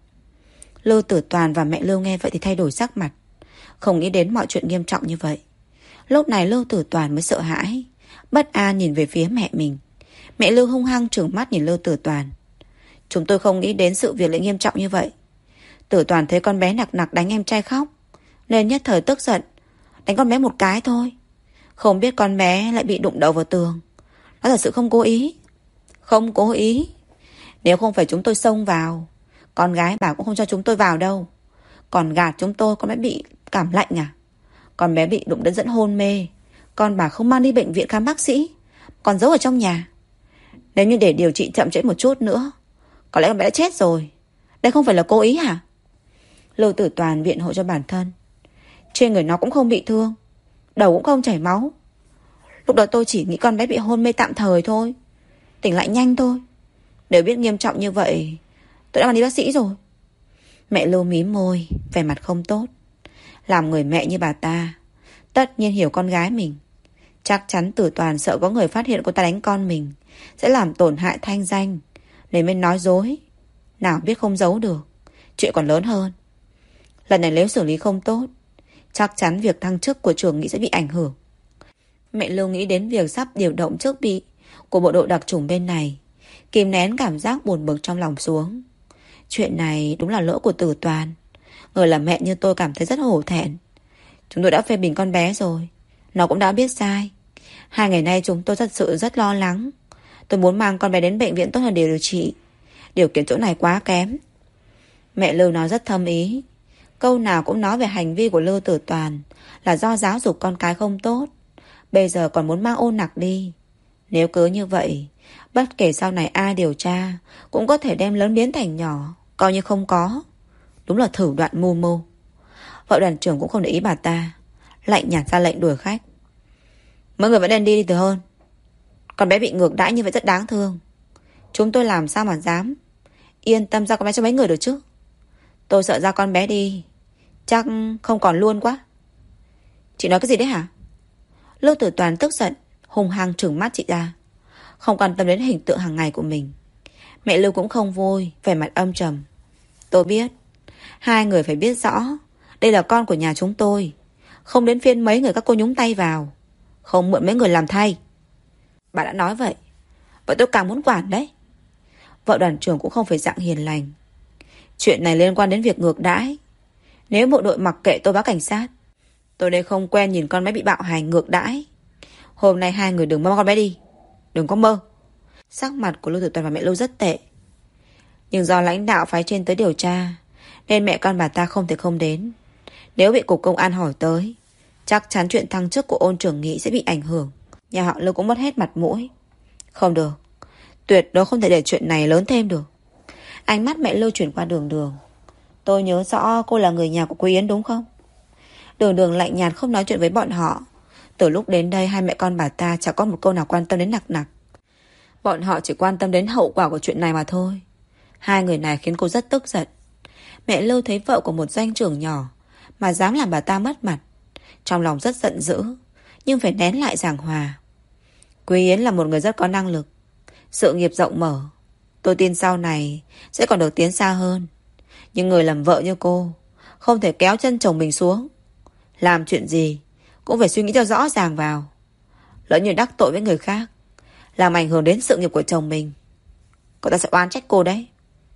Lưu Tử Toàn và mẹ Lưu nghe vậy thì thay đổi sắc mặt, không nghĩ đến mọi chuyện nghiêm trọng như vậy. Lúc này Lưu Tử Toàn mới sợ hãi, bất an nhìn về phía mẹ mình. Mẹ Lưu hung hăng trừng mắt nhìn Lưu Tử Toàn. Chúng tôi không nghĩ đến sự việc lại nghiêm trọng như vậy. Tử Toàn thấy con bé nặc nặc đánh em trai khóc nên nhất thời tức giận, đánh con bé một cái thôi. Không biết con bé lại bị đụng đầu vào tường. Nó thật sự không cố ý. Không cố ý. Nếu không phải chúng tôi xông vào, con gái bà cũng không cho chúng tôi vào đâu. Còn gạt chúng tôi, con bé bị cảm lạnh à? Con bé bị đụng đến dẫn hôn mê, con bà không mang đi bệnh viện khám bác sĩ, còn giấu ở trong nhà. Nếu như để điều trị chậm trễ một chút nữa, có lẽ con bé đã chết rồi. Đây không phải là cố ý hả? Lưu Tử Toàn biện hộ cho bản thân. Trên người nó cũng không bị thương, đầu cũng không chảy máu. Lúc đó tôi chỉ nghĩ con bé bị hôn mê tạm thời thôi, tỉnh lại nhanh thôi. Nếu biết nghiêm trọng như vậy, tôi đã mang đi bác sĩ rồi. Mẹ Lưu mím môi, vẻ mặt không tốt. Làm người mẹ như bà ta, tất nhiên hiểu con gái mình. Chắc chắn Tử Toàn sợ có người phát hiện cô ta đánh con mình, sẽ làm tổn hại thanh danh, nên mới nói dối. Nào biết không giấu được, chuyện còn lớn hơn. Lần này nếu xử lý không tốt, chắc chắn việc thăng chức của trưởng nghị sẽ bị ảnh hưởng. Mẹ Lưu nghĩ đến việc sắp điều động chức bị của bộ đội đặc chủng bên này, kìm nén cảm giác buồn bực trong lòng xuống. Chuyện này đúng là lỗi của Tử Toàn. Người là mẹ như tôi cảm thấy rất hổ thẹn. Chúng tôi đã phê bình con bé rồi, nó cũng đã biết sai. 2 ngày nay chúng tôi thật sự rất lo lắng. Tôi muốn mang con bé đến bệnh viện tốt hơn để điều trị. Điều kiện chỗ này quá kém. Mẹ Lưu nói rất thâm ý. Câu nào cũng nói về hành vi của Lưu Tử Toàn là do giáo dục con cái không tốt. Bây giờ còn muốn mang Ôn Nặc đi. Nếu cứ như vậy, bất kể sau này ai điều tra cũng có thể đem lớn biến thành nhỏ, coi như không có. Đúng là thủ đoạn mưu mô. Vợ đoàn trưởng cũng không để ý bà ta, lạnh nhạt ra lệnh đuổi khách. Mọi người vẫn nên đi từ hơn. Con bé bị ngược đãi như vậy rất đáng thương. Chúng tôi làm sao mà dám yên tâm giao con bé cho mấy người được chứ. Tôi sợ giao con bé đi chắc không còn luôn quá. Chị nói cái gì đấy hả? Lưu Tử Toàn tức giận, hung hăng trừng mắt chị ra, không quan tâm đến hình tượng hàng ngày của mình. Mẹ Lưu cũng không vui, vẻ mặt âm trầm. Tôi biết, 2 người phải biết rõ, đây là con của nhà chúng tôi, không đến phiên mấy người các cô nhúng tay vào, không mượn mấy người làm thay. Bà đã nói vậy, vậy tôi càng muốn quản đấy. Vợ đoàn trưởng cũng không phải dạng hiền lành. Chuyện này liên quan đến việc ngược đãi. Nếu bộ đội mặc kệ tôi báo cảnh sát. Tôi đây không quen nhìn con bé bị bạo hành ngược đãi. Hôm nay 2 người đừng mang con bé đi, đừng có mơ. Sắc mặt của Lưu Tử Toàn và mẹ Lưu rất tệ, nhưng do lãnh đạo phái trên tới điều tra nên mẹ con bà ta không thể không đến. Nếu bị cục công an hỏi tới, chắc chắn chuyện thăng chức của Ôn trưởng nghị sẽ bị ảnh hưởng. Nhà họ Lưu cũng mất hết mặt mũi. Không được, tuyệt đối không thể để chuyện này lớn thêm được. Ánh mắt mẹ Lưu chuyển qua Đường Đường. Tôi nhớ rõ cô là người nhà của Quý Yến đúng không? Đường Đường lạnh nhạt không nói chuyện với bọn họ. Từ lúc đến đây 2 mẹ con bà ta chẳng có một câu nào quan tâm đến Nặc Nặc. Bọn họ chỉ quan tâm đến hậu quả của chuyện này mà thôi. 2 người này khiến cô rất tức giận. Mẹ Lưu thấy vợ của một doanh trưởng nhỏ mà dám làm bà ta mất mặt, trong lòng rất giận dữ, nhưng phải nén lại giảng hòa. Quý Yến là một người rất có năng lực, sự nghiệp rộng mở. Tôi tin sau này sẽ còn được tiến xa hơn. Nhưng người làm vợ như cô không thể kéo chân chồng mình xuống. Làm chuyện gì cũng phải suy nghĩ cho rõ ràng vào. Lỡ như đắc tội với người khác, làm ảnh hưởng đến sự nghiệp của chồng mình, cậu ta sẽ oan trách cô đấy.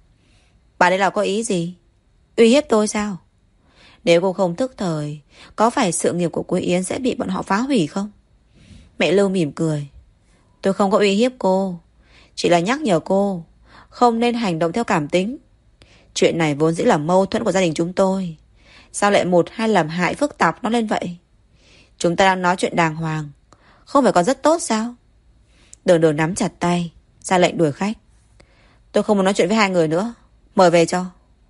Bà đây là có ý gì? Uy hiếp tôi sao? Nếu cô không thức thời, có phải sự nghiệp của cô Yến sẽ bị bọn họ phá hủy không? Mẹ Lưu mỉm cười. Tôi không có uy hiếp cô, chỉ là nhắc nhở cô không nên hành động theo cảm tính. Chuyện này vốn dĩ là mâu thuẫn của gia đình chúng tôi, sao lại 1-2 làm hại phức tạp nó lên vậy? Chúng ta đang nói chuyện đàng hoàng, không phải còn rất tốt sao? Đường Đường nắm chặt tay, ra lệnh đuổi khách. Tôi không muốn nói chuyện với 2 người nữa, mời về cho.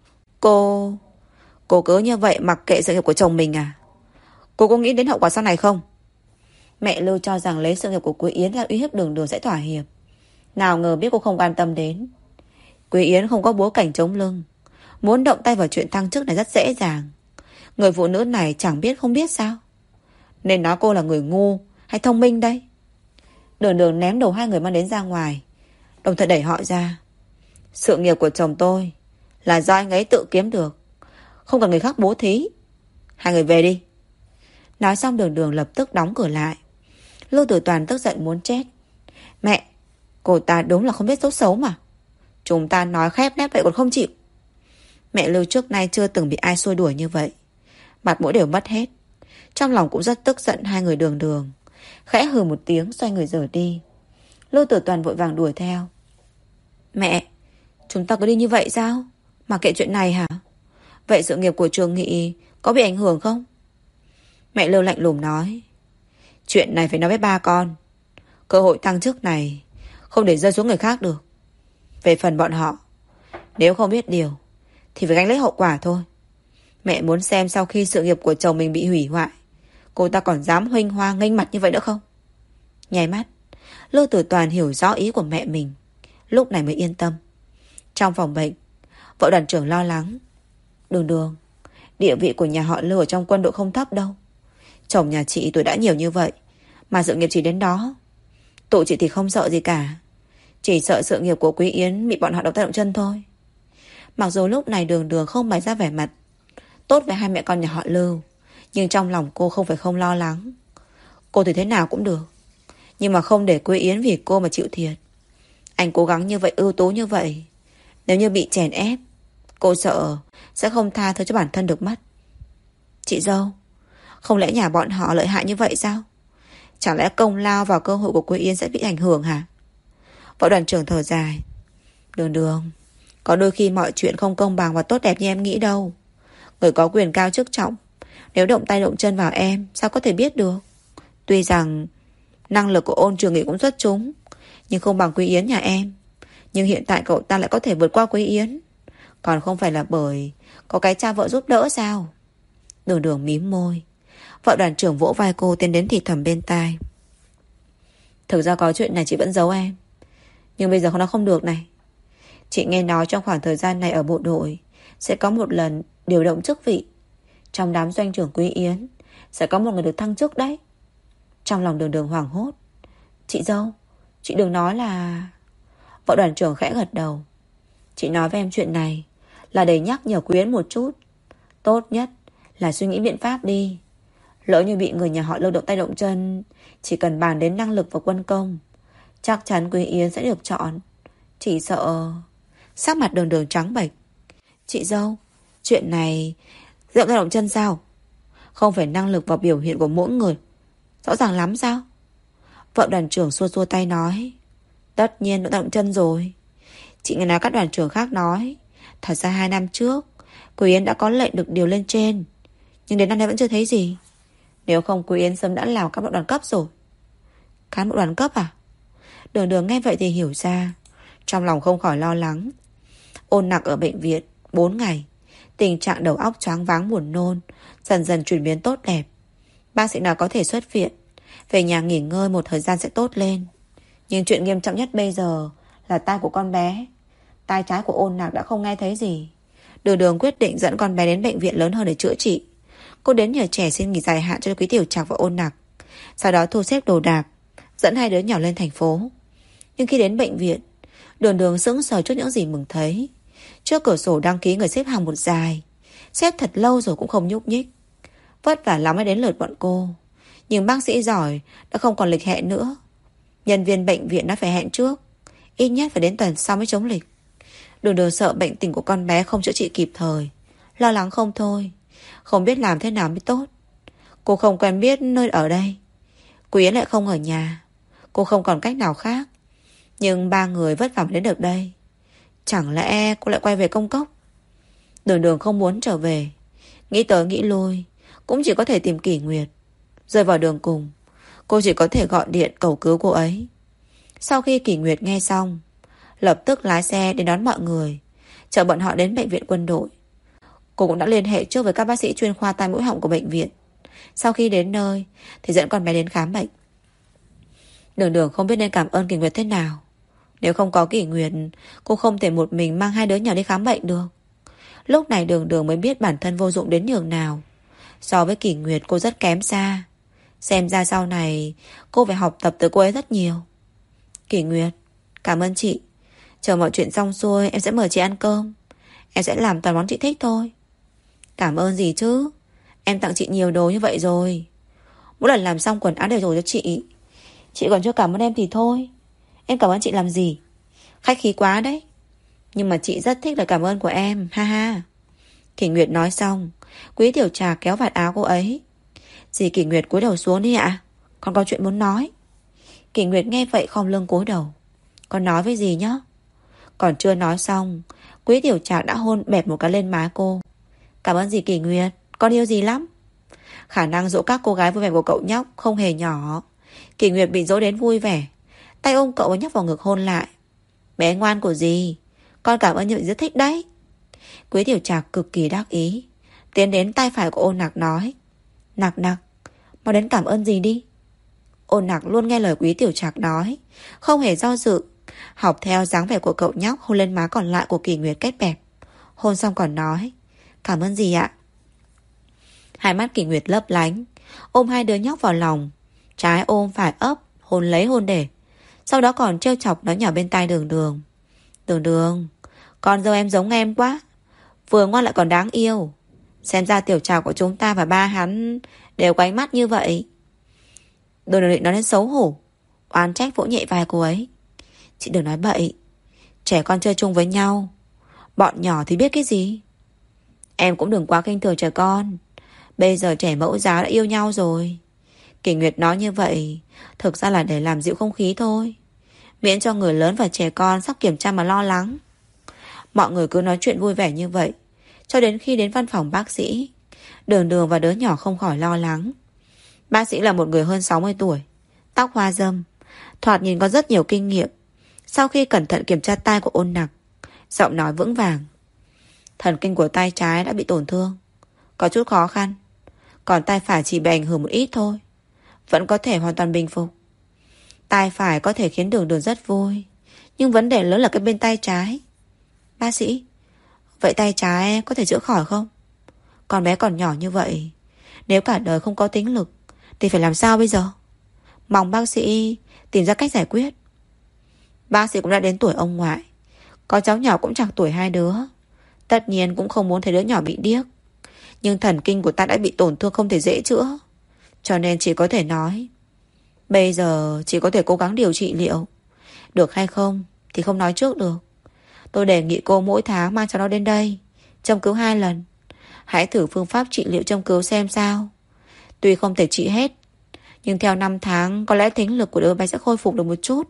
Cô cứ như vậy mặc kệ sự nghiệp của chồng mình à? Cô có nghĩ đến hậu quả sau này không? Mẹ Lưu cho rằng lấy sự nghiệp của Quý Yến là uy hiếp Đường Đường sẽ thỏa hiệp. Nào ngờ biết cô không quan tâm đến. Quý Yến không có bối cảnh chống lưng, muốn động tay vào chuyện thăng chức này rất dễ dàng. Người phụ nữ này chẳng biết không biết sao. Nên nói cô là người ngu hay thông minh đây? Đường Đường ném đầu 2 người mang đến ra ngoài, đồng thời đẩy họ ra. Sự nghiệp của chồng tôi là do anh ấy tự kiếm được, không cần người khác bố thí. 2 người về đi. Nói xong Đường Đường lập tức đóng cửa lại. Lưu Tử Toàn tức giận muốn chết. Mẹ, cô ta đúng là không biết tốt xấu mà. Chúng ta nói khép nép vậy còn không chịu. Mẹ Lưu trước nay chưa từng bị ai xua đuổi như vậy, mặt mũi đều mất hết. Trong lòng cũng rất tức giận 2 người Đường Đường, khẽ hừ một tiếng xoay người rời đi. Lưu Tử Toàn vội vàng đuổi theo. Mẹ, Chúng ta cứ đi như vậy sao? Mà kệ chuyện này hả? Vậy sự nghiệp của Trường Nghị có bị ảnh hưởng không? Mẹ Lưu lạnh lùng nói. Chuyện này phải nói với ba con. Cơ hội thăng chức này không để rơi xuống người khác được. Về phần bọn họ, nếu không biết điều thì phải gánh lấy hậu quả thôi. Mẹ muốn xem sau khi sự nghiệp của chồng mình bị hủy hoại, cô ta còn dám huênh hoa nghênh mặt như vậy nữa không? Nháy mắt, Lưu Tử Toàn hiểu rõ ý của mẹ mình, lúc này mới yên tâm. Trong phòng bệnh, vợ đoàn trưởng lo lắng. Đường Đường, địa vị của nhà họ Lưu ở trong quân đội không thấp đâu. Chồng nhà chị tuổi đã nhiều như vậy mà sự nghiệp chỉ đến đó. Tụi chị thì không sợ gì cả, chỉ sợ sự nghiệp của Quý Yến bị bọn họ động tay động chân thôi. Mặc dù lúc này Đường Đường không bày ra vẻ mặt tốt với hai mẹ con nhà họ Lưu, nhưng trong lòng cô không phải không lo lắng. Cô thì thế nào cũng được, nhưng mà không để Quý Yến vì cô mà chịu thiệt. Anh cố gắng như vậy, ưu tú như vậy, nếu như bị chèn ép, cô sợ sẽ không tha thứ cho bản thân được mất. Chị dâu, không lẽ nhà bọn họ lợi hại như vậy sao? Chẳng lẽ công lao và cơ hội của Quý Yến sẽ bị ảnh hưởng hả? Võ đoàn trưởng thở dài. Đường Đường, có đôi khi mọi chuyện không công bằng và tốt đẹp như em nghĩ đâu. Người có quyền cao chức trọng, nếu động tay động chân vào em, sao có thể biết được? Tuy rằng năng lực của Ôn Trường Nghị cũng xuất chúng, nhưng không bằng Quý Yến nhà em. Nhưng hiện tại cậu ta lại có thể vượt qua Quý Yến, còn không phải là bởi có cái cha vợ giúp đỡ sao? Đường Đường mím môi. Vợ đoàn trưởng vỗ vai cô, tiến đến thì thầm bên tai. Thực ra có chuyện này chị vẫn giấu em, nhưng bây giờ nó không được này. Chị nghe nói trong khoảng thời gian này ở bộ đội sẽ có một lần điều động chức vị. Trong đám doanh trưởng Quý Yến sẽ có một người được thăng chức đấy. Trong lòng Đường Đường hoảng hốt. Chị dâu, chị đừng nói là... Vợ đoàn trưởng khẽ gật đầu. Chị nói với em chuyện này là để nhắc nhở Quý Yến một chút. Tốt nhất là suy nghĩ biện pháp đi. Lỡ như bị người nhà họ Lưu động tay động chân, chỉ cần bàn đến năng lực và quân công, chắc chắn Quý Yến sẽ được chọn. Chỉ sợ... Sắc mặt Đường Đường trắng bệch. Chị dâu, chuyện này động tay động chân sao? Không phải năng lực và biểu hiện của mỗi người rõ ràng lắm sao? Vợ đoàn trưởng xua xua tay nói. Tất nhiên động tay động chân rồi. Chị nghe nói các đoàn trưởng khác nói, thật ra 2 năm trước Quý Yến đã có lệnh được điều lên trên, nhưng đến năm nay vẫn chưa thấy gì. Nếu không Quý Yến sớm đã làm cán bộ đoàn cấp rồi. Cán bộ đoàn cấp à? Đường Đường nghe vậy thì hiểu ra, trong lòng không khỏi lo lắng. Ôn nặc ở bệnh viện 4 ngày, tình trạng đầu óc choáng váng buồn nôn dần dần chuyển biến tốt đẹp. Bác sĩ nào có thể xuất viện, về nhà nghỉ ngơi một thời gian sẽ tốt lên. Nhưng chuyện nghiêm trọng nhất bây giờ là tai của con bé. Tai trái của Ôn nặc đã không nghe thấy gì. Đường Đường quyết định dẫn con bé đến bệnh viện lớn hơn để chữa trị. Cô đến nhờ trẻ xin nghỉ dài hạn cho Quý Tiểu Trạc và Ôn nặc, sau đó thu xếp đồ đạc, dẫn hai đứa nhỏ lên thành phố. Nhưng khi đến bệnh viện, Đường Đường sững sờ trước những gì mừng thấy. Trước cửa sổ đăng ký người xếp hàng một dài, xếp thật lâu rồi cũng không nhúc nhích. Vất vả lắm mới đến lượt bọn cô, nhưng bác sĩ giỏi đã không còn lịch hẹn nữa. Nhân viên bệnh viện đã phải hẹn trước, ít nhất phải đến tuần sau mới chống lịch. Đường Đường sợ bệnh tình của con bé không chữa trị kịp thời, lo lắng không thôi, không biết làm thế nào mới tốt. Cô không quen biết nơi ở đây, Quý Yến lại không ở nhà, cô không còn cách nào khác. Nhưng 3 người vất vả đến được đây, chẳng lẽ cô lại quay về công cốc? Đường Đường không muốn trở về, nghĩ tới nghĩ lui, cũng chỉ có thể tìm Kỷ Nguyệt. Rơi vào đường cùng, cô chỉ có thể gọi điện cầu cứu cô ấy. Sau khi Kỷ Nguyệt nghe xong, lập tức lái xe đến đón mọi người, chở bọn họ đến bệnh viện quân đội. Cô cũng đã liên hệ trước với các bác sĩ chuyên khoa tai mũi họng của bệnh viện. Sau khi đến nơi thì dẫn con bé đến khám bệnh. Đường Đường không biết nên cảm ơn Kỷ Nguyệt thế nào. Nếu không có Kỷ Nguyệt, cô không thể một mình mang hai đứa nhỏ đi khám bệnh được. Lúc này Đường Đường mới biết bản thân vô dụng đến nhường nào. So với Kỷ Nguyệt cô rất kém xa. Xem ra sau này cô phải học tập từ cô ấy rất nhiều. Kỷ Nguyệt, cảm ơn chị. Chờ mọi chuyện xong xuôi em sẽ mời chị ăn cơm. Em sẽ làm toàn món chị thích thôi. Cảm ơn gì chứ, em tặng chị nhiều đồ như vậy rồi. Mỗi lần làm xong quần áo đều rồi cho chị. Chị còn chưa cảm ơn em thì thôi. Em cảm ơn chị làm gì? Khách khí quá đấy. Nhưng mà chị rất thích lời cảm ơn của em, ha ha. Kỷ Nguyệt nói xong, Quý Tiểu Trà kéo vạt áo cô ấy. Dì Kỷ Nguyệt cúi đầu xuống đi ạ, con có chuyện muốn nói. Kỷ Nguyệt nghe vậy khom lưng cúi đầu. Con nói với dì nhá. Còn chưa nói xong, Quý Tiểu Trạc đã hôn bẹp một cái lên má cô. Cảm ơn dì Kỳ Nguyệt, con yêu dì lắm. Khả năng dỗ các cô gái vui vẻ của cậu nhóc không hề nhỏ. Kỳ Nguyệt bị dỗ đến vui vẻ, tay ôm cậu và nhóc vào ngực hôn lại. Bé ngoan của dì, con cảm ơn nhưng rất thích đấy. Quý Tiểu Trạc cực kỳ đắc ý, tiến đến tay phải của Ôn Nặc nói. Nặc nặc, mau đến cảm ơn dì đi. Ôn Nặc luôn nghe lời Quý Tiểu Trạc nói, không hề do dự, học theo dáng vẻ của cậu nhóc hôn lên má còn lại của Kỳ Nguyệt kết bẹp. Hôn xong còn nói, cảm ơn dì ạ. Hai mắt Kỳ Nguyệt lấp lánh, ôm hai đứa nhóc vào lòng, trái ôm phải ấp, hôn lấy hôn để. Sau đó còn trêu chọc nói nhỏ bên tai Đường Đường. Đường Đường, con dâu em giống em quá, vừa ngoan lại còn đáng yêu. Xem ra Tiểu Trạc của chúng ta và ba hắn đều có ánh mắt như vậy. Đường Đường định nói đến xấu hổ, oán trách vỗ nhẹ vai cô ấy. Chị đừng nói bậy, trẻ con chơi chung với nhau, bọn nhỏ thì biết cái gì. Em cũng đừng quá khinh thường trẻ con, bây giờ trẻ mẫu giáo đã yêu nhau rồi. Kỳ Nguyệt nói như vậy thực ra là để làm dịu không khí thôi, miễn cho người lớn và trẻ con sắp kiểm tra mà lo lắng. Mọi người cứ nói chuyện vui vẻ như vậy cho đến khi đến văn phòng bác sĩ. Đường Đường và đứa nhỏ không khỏi lo lắng. Bác sĩ là một người hơn 60 tuổi, tóc hoa râm, thoạt nhìn có rất nhiều kinh nghiệm. Sau khi cẩn thận kiểm tra tai của Ôn Nặc, giọng nói vững vàng. Thần kinh của tay trái đã bị tổn thương, có chút khó khăn, còn tay phải chỉ bị ảnh hưởng một ít thôi, vẫn có thể hoàn toàn bình phục. Tai phải có thể khiến Đường Đường rất vui, nhưng vấn đề lớn là cái bên tay trái. Bác sĩ, vậy tay trái có thể chữa khỏi không? Con bé còn nhỏ như vậy, nếu cả đời không có tính lực thì phải làm sao bây giờ? Mong bác sĩ tìm ra cách giải quyết. Bác sĩ cũng đã đến tuổi ông ngoại, có cháu nhỏ cũng chẳng tuổi hai đứa, tất nhiên cũng không muốn thấy đứa nhỏ bị điếc. Nhưng thần kinh của ta đã bị tổn thương không thể dễ chữa, cho nên chỉ có thể nói bây giờ chỉ có thể cố gắng điều trị liệu. Được hay không thì không nói trước được. Tôi đề nghị cô mỗi tháng mang cháu nó đến đây châm cứu 2 lần. Hãy thử phương pháp trị liệu châm cứu xem sao. Tuy không thể trị hết, nhưng theo 5 tháng có lẽ thính lực của đứa bé sẽ khôi phục được một chút.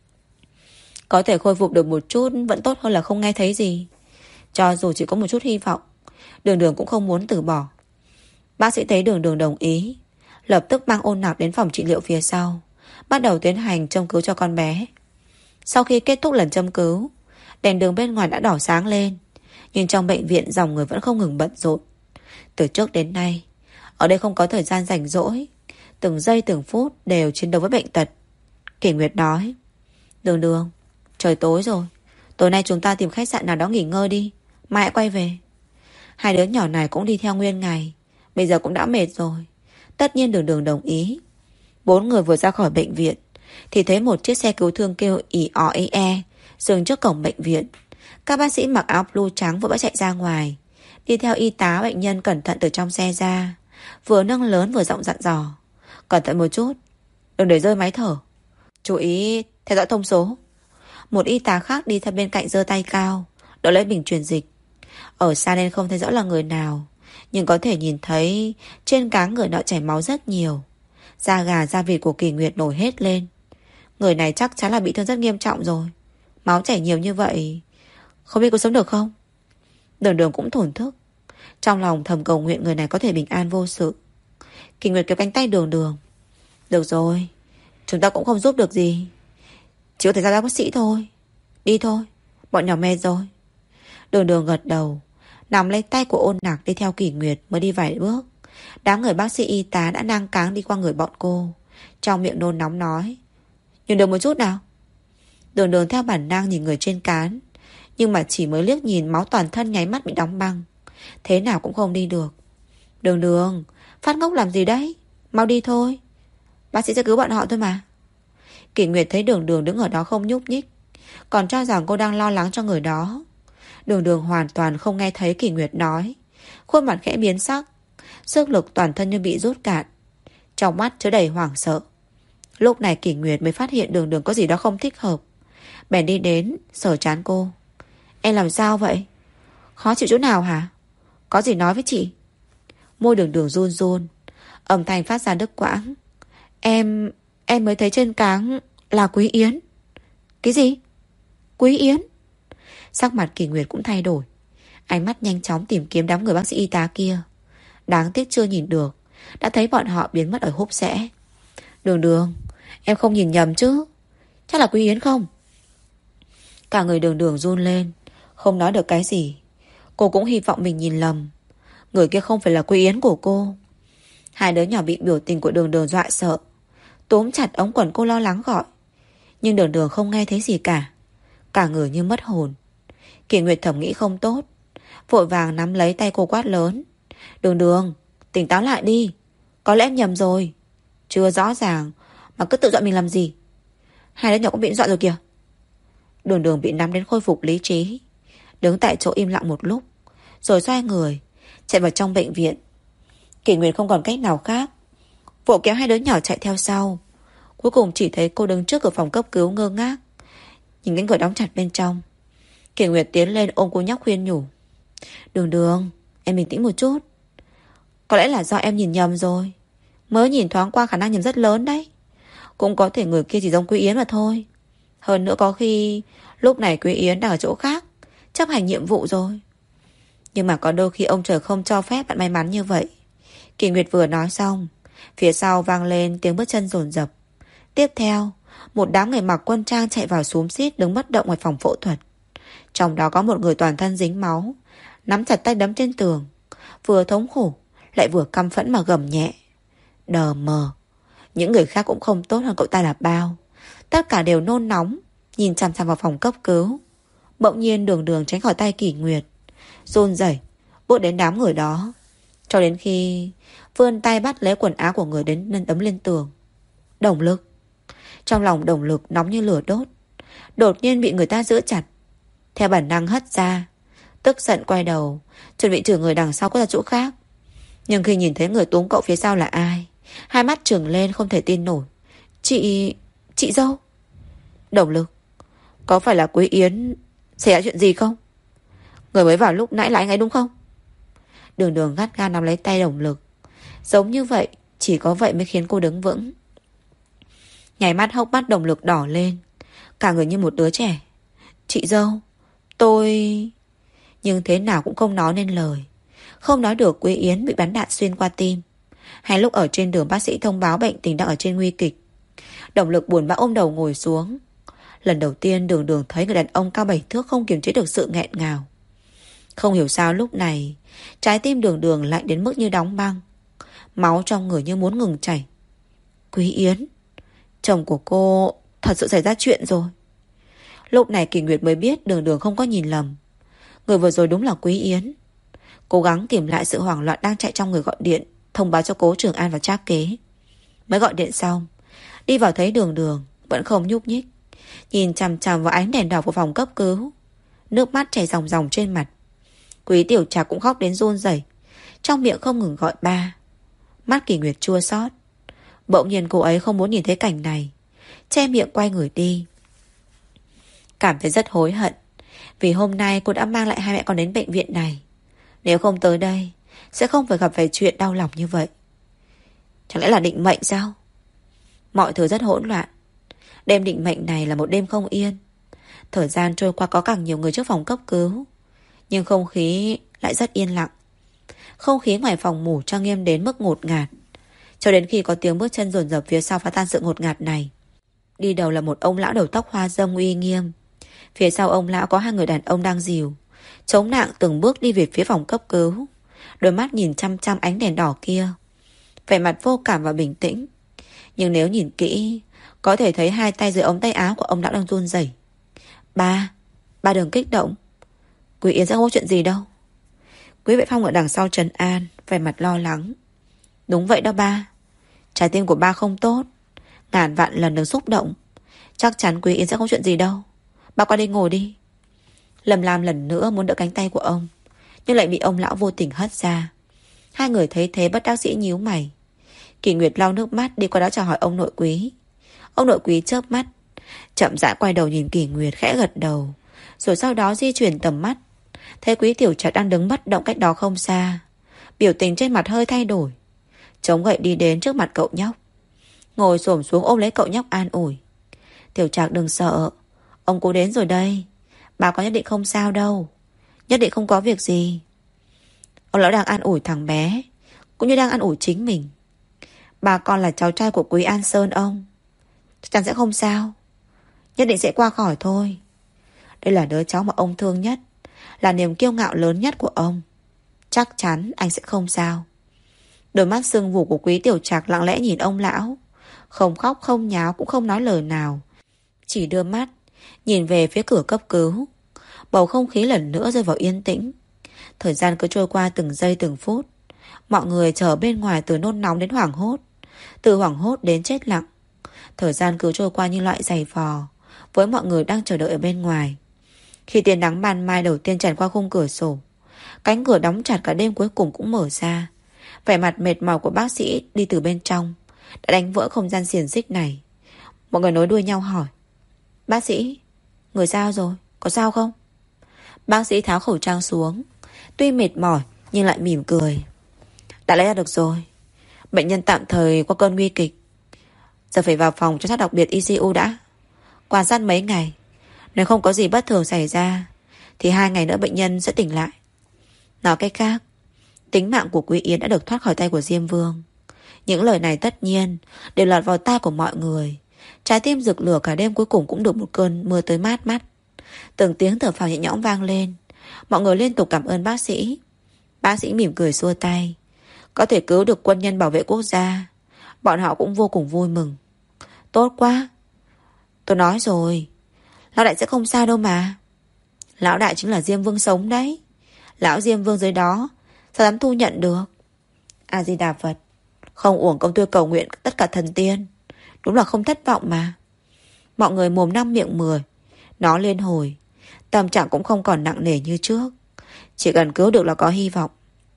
Có thể khôi phục được một chút vẫn tốt hơn là không nghe thấy gì. Cho dù chỉ có một chút hy vọng, Đường Đường cũng không muốn từ bỏ. Bác sĩ thấy Đường Đường đồng ý, lập tức mang Ôn Nặc đến phòng trị liệu phía sau, bắt đầu tiến hành châm cứu cho con bé. Sau khi kết thúc lần châm cứu, đèn đường bên ngoài đã đỏ sáng lên, nhưng trong bệnh viện dòng người vẫn không ngừng bận rộn. Từ trước đến nay, ở đây không có thời gian rảnh rỗi, từng giây từng phút đều chiến đấu với bệnh tật. Kỳ Nguyệt nói, Đường Đường, trời tối rồi, tối nay chúng ta tìm khách sạn nào đó nghỉ ngơi đi, mai hãy quay về. Hai đứa nhỏ này cũng đi theo nguyên ngày, bây giờ cũng đã mệt rồi. Tất nhiên Đường Đường đồng ý. 4 người vừa ra khỏi bệnh viện thì thấy một chiếc xe cứu thương kêu ì o ì e dừng trước cổng bệnh viện. Các bác sĩ mặc áo blue trắng vội vã chạy ra ngoài, đi theo y tá bệnh nhân cẩn thận từ trong xe ra, vừa nâng lớn vừa giọng dặn dò, cẩn thận một chút, đừng để rơi máy thở, chú ý theo dõi thông số. Một y tá khác đi theo bên cạnh giơ tay cao đỡ lấy bình truyền dịch. Ở xa nên không thấy rõ là người nào, nhưng có thể nhìn thấy trên cáng người nọ chảy máu rất nhiều. Da gà da vịt của Kỳ Nguyệt nổi hết lên. Người này chắc chắn là bị thương rất nghiêm trọng rồi. Máu chảy nhiều như vậy, không biết có sống được không? Đường Đường cũng thổn thức, trong lòng thầm cầu nguyện người này có thể bình an vô sự. Kỳ Nguyệt kéo cánh tay Đường Đường. Được rồi, chúng ta cũng không giúp được gì, chỉ có thể ra bác sĩ thôi. Đi thôi, bọn nhỏ mệt rồi. Đường Đường gật đầu, nắm lấy tay của Ôn Nặc đi theo Kỳ Nguyệt mới đi vài bước. Đám người bác sĩ y tá đã nang cáng đi qua người bọn cô, trong miệng nôn nóng nói, nhìn được một chút nào. Đường Đường theo bản năng nhìn người trên cán, nhưng mà chỉ mới liếc nhìn máu toàn thân nháy mắt bị đóng băng, thế nào cũng không đi được. Đường Đường, phát ngốc làm gì đấy, mau đi thôi, bác sĩ sẽ cứu bọn họ thôi mà. Kỳ Nguyệt thấy Đường Đường đứng ở đó không nhúc nhích, còn cho rằng cô đang lo lắng cho người đó. Đường Đường hoàn toàn không nghe thấy Kỳ Nguyệt nói, khuôn mặt khẽ biến sắc, sức lực toàn thân như bị rút cạn, trong mắt chứa đầy hoảng sợ. Lúc này Kỳ Nguyệt mới phát hiện Đường Đường có gì đó không thích hợp, bèn đi đến sờ trán cô. Em làm sao vậy? Khó chịu chỗ nào hả? Có gì nói với chị. Môi Đường Đường run run, âm thanh phát ra đứt quãng. Em mới thấy trên cáng là Quý Yến. Cái gì? Quý Yến? Sắc mặt Kỳ Nguyệt cũng thay đổi, ánh mắt nhanh chóng tìm kiếm đám người bác sĩ y tá kia. Đáng tiếc chưa nhìn được, đã thấy bọn họ biến mất ở húp xẽ. Đường Đường, em không nhìn nhầm chứ? Chắc là Quý Yến không? Cả người Đường Đường run lên, không nói được cái gì. Cô cũng hy vọng mình nhìn lầm. Người kia không phải là Quý Yến của cô. Hai đứa nhỏ bị biểu tình của Đường Đường dọa sợ, túm chặt ống quần cô lo lắng gọi. Nhưng Đường Đường không nghe thấy gì cả người như mất hồn. Kỳ Nguyệt thầm nghĩ không tốt, vội vàng nắm lấy tay cô quát lớn. Đường Đường, tỉnh táo lại đi. Có lẽ em nhầm rồi. Chưa rõ ràng mà cứ tự dọa mình làm gì? Hai đứa nhỏ cũng bị dọa rồi kìa. Đường Đường bị nắm đến khôi phục lý trí, đứng tại chỗ im lặng một lúc, rồi xoay người chạy vào trong bệnh viện. Kỳ Nguyệt không còn cách nào khác, vội kéo hai đứa nhỏ chạy theo sau. Cuối cùng chỉ thấy cô đứng trước cửa phòng cấp cứu ngơ ngác, nhìn cánh cửa đóng chặt bên trong. Kỳ Nguyệt tiến lên ôm cô nhóc khuyên nhủ. Đường Đường, em bình tĩnh một chút. Có lẽ là do em nhìn nhầm rồi. Mới nhìn thoáng qua khả năng nhầm rất lớn đấy. Cũng có thể người kia chỉ giống Quý Yến mà thôi. Hơn nữa có khi lúc này Quý Yến đang ở chỗ khác, chấp hành nhiệm vụ rồi. Nhưng mà có đôi khi ông trời không cho phép bạn may mắn như vậy. Kỳ Nguyệt vừa nói xong, phía sau vang lên tiếng bước chân dồn dập. Tiếp theo, một đám người mặc quân trang chạy vào xúm xít đứng bất động ngoài phòng phẫu thuật. Trong đó có một người toàn thân dính máu, nắm chặt tay đấm trên tường, vừa thống khổ lại vừa căm phẫn mà gầm nhẹ. Đờ mờ. Những người khác cũng không tốt hơn cậu ta là bao. Tất cả đều nôn nóng, nhìn chằm chằm vào phòng cấp cứu. Bỗng nhiên Đường Đường tránh khỏi tay Kỳ Nguyệt, run rẩy bước đến đám người đó, cho đến khi vươn tay bắt lấy quần áo của người đến đấm lên tường. Đồng Lực. Trong lòng Đồng Lực nóng như lửa đốt, đột nhiên bị người ta giữ chặt. Theo bản năng hất ra, tức giận quay đầu chuẩn bị chửi người đằng sau có ra chỗ khác. Nhưng khi nhìn thấy người túm cậu phía sau là ai, hai mắt trừng lên không thể tin nổi. Chị dâu. Đồng Lực, có phải là Quý Yến xảy ra chuyện gì không? Người mới vào lúc nãy là anh ấy đúng không? Đường Đường gắt gao nắm lấy tay Đồng Lực. Giống như vậy, chỉ có vậy mới khiến cô đứng vững. Nhảy mắt hốc mắt Đồng Lực đỏ lên, cả người như một đứa trẻ. Chị dâu, tôi... Nhưng thế nào cũng không nói nên lời. Không nói được Quý Yến bị bắn đạn xuyên qua tim. Hay lúc ở trên đường bác sĩ thông báo bệnh tình đang ở trên nguy kịch. Đồng Lực buồn bã ôm đầu ngồi xuống. Lần đầu tiên Đường Đường thấy người đàn ông cao 7 thước không kiềm chế được sự nghẹn ngào. Không hiểu sao lúc này trái tim Đường Đường lạnh đến mức như đóng băng, máu trong người như muốn ngừng chảy. Quý Yến, chồng của cô thật sự xảy ra chuyện rồi. Lúc này Kỳ Nguyệt mới biết Đường Đường không có nhìn lầm. Người vừa rồi đúng là Quý Yến. Cố gắng kìm lại sự hoảng loạn đang chạy trong người, gọi điện thông báo cho Cố Trường An và Trác Kế. Mới gọi điện xong, đi vào thấy Đường Đường vẫn không nhúc nhích, nhìn chằm chằm vào ánh đèn đỏ của phòng cấp cứu. Nước mắt chảy ròng ròng trên mặt. Quý Tiểu Trạc cũng khóc đến run rẩy, trong miệng không ngừng gọi ba. Mắt Kỳ Nguyệt chua xót. Bỗng nhiên cô ấy không muốn nhìn thấy cảnh này, che miệng quay người đi. Cảm thấy rất hối hận, vì hôm nay cô đã mang lại hai mẹ con đến bệnh viện này. Nếu không tới đây, sẽ không phải gặp phải chuyện đau lòng như vậy. Chẳng lẽ là định mệnh sao? Mọi thứ rất hỗn loạn. Đêm định mệnh này là một đêm không yên. Thời gian trôi qua có càng nhiều người trước phòng cấp cứu, nhưng không khí lại rất yên lặng. Không khí ngoài phòng mổ trang nghiêm đến mức ngột ngạt, cho đến khi có tiếng bước chân dồn dập phía sau phá tan sự ngột ngạt này. Đi đầu là một ông lão đầu tóc hoa râm uy nghiêm. Phía sau ông lão có hai người đàn ông đang dìu, chống nặng từng bước đi về phía phòng cấp cứu, đôi mắt nhìn chăm chăm ánh đèn đỏ kia, vẻ mặt vô cảm và bình tĩnh. Nhưng nếu nhìn kỹ, có thể thấy hai tay dưới ống tay áo của ông lão đang run rẩy. Ba đừng kích động. Quý Yến sẽ không có chuyện gì đâu. Quý Vệ Phong ở đằng sau trấn an, vẻ mặt lo lắng. Đúng vậy đó ba. Trái tim của ba không tốt, ngàn vạn lần đừng xúc động. Chắc chắn Quý Yến sẽ không chuyện gì đâu. Ba qua đây ngồi đi. Lâm Lam lần nữa muốn đỡ cánh tay của ông, nhưng lại bị ông lão vô tình hất ra. Hai người thấy thế bất đắc dĩ nhíu mày. Kỳ Nguyệt lau nước mắt đi qua đó chào hỏi ông nội Quý. Ông nội Quý chớp mắt, chậm rãi quay đầu nhìn Kỳ Nguyệt, khẽ gật đầu, rồi sau đó di chuyển tầm mắt, thấy Quý Tiểu Trạch đang đứng bất động cách đó không xa. Biểu tình trên mặt hơi thay đổi, chống gậy đi đến trước mặt cậu nhóc, ngồi xổm xuống ôm lấy cậu nhóc an ủi. Tiểu Trạch đừng sợ, ông cố đến rồi đây. Bà có nhất định không sao đâu. Nhất định không có việc gì. Ông lão đang an ủi thằng bé, cũng như đang an ủi chính mình. Bà con là cháu trai của Quý An Sơn ông. Chắc chắn sẽ không sao. Nhất định sẽ qua khỏi thôi. Đây là đứa cháu mà ông thương nhất, là niềm kiêu ngạo lớn nhất của ông. Chắc chắn anh sẽ không sao. Đôi mắt sưng vù của Quý Tiểu Trạc lặng lẽ nhìn ông lão. Không khóc không nháo cũng không nói lời nào. Chỉ đưa mắt nhìn về phía cửa cấp cứu. Bầu không khí lần nữa rơi vào yên tĩnh. Thời gian cứ trôi qua từng giây từng phút. Mọi người chờ bên ngoài từ nôn nóng đến hoảng hốt, từ hoảng hốt đến chết lặng. Thời gian cứ trôi qua như loại giày vò với mọi người đang chờ đợi ở bên ngoài. Khi tia nắng ban mai đầu tiên tràn qua khung cửa sổ, cánh cửa đóng chặt cả đêm cuối cùng cũng mở ra. Vẻ mặt mệt mỏi của bác sĩ đi từ bên trong đã đánh vỡ không gian xiềng xích này. Mọi người nối đuôi nhau hỏi: Bác sĩ, người sao rồi? Có sao không? Bác sĩ tháo khẩu trang xuống, tuy mệt mỏi nhưng lại mỉm cười. Đã lấy ra được rồi. Bệnh nhân tạm thời qua cơn nguy kịch. Giờ phải vào phòng chăm sóc đặc biệt ICU đã. Quan sát mấy ngày. Nếu không có gì bất thường xảy ra thì 2 ngày nữa bệnh nhân sẽ tỉnh lại. Nói cách khác, tính mạng của Quý Yến đã được thoát khỏi tay của Diêm Vương. Những lời này tất nhiên đều lọt vào tai của mọi người. Trái tim rực lửa cả đêm cuối cùng cũng được một cơn mưa tới mát mắt. Từng tiếng thở phào nhẹ nhõm vang lên. Mọi người liên tục cảm ơn bác sĩ. Bác sĩ mỉm cười xua tay. Có thể cứu được quân nhân bảo vệ quốc gia, bọn họ cũng vô cùng vui mừng. Tốt quá. Tôi nói rồi, lão đại sẽ không sao đâu mà. Lão đại chính là Diêm Vương sống đấy. Lão Diêm Vương dưới đó sao dám thu nhận được. A Di Đà Phật. Không uổng công tôi cầu nguyện tất cả thần tiên. Đúng là không thất vọng mà. Mọi người mồm năm miệng 10 nói liên hồi. Tâm trạng cũng không còn nặng nề như trước. Chỉ cần cứu được là có hy vọng.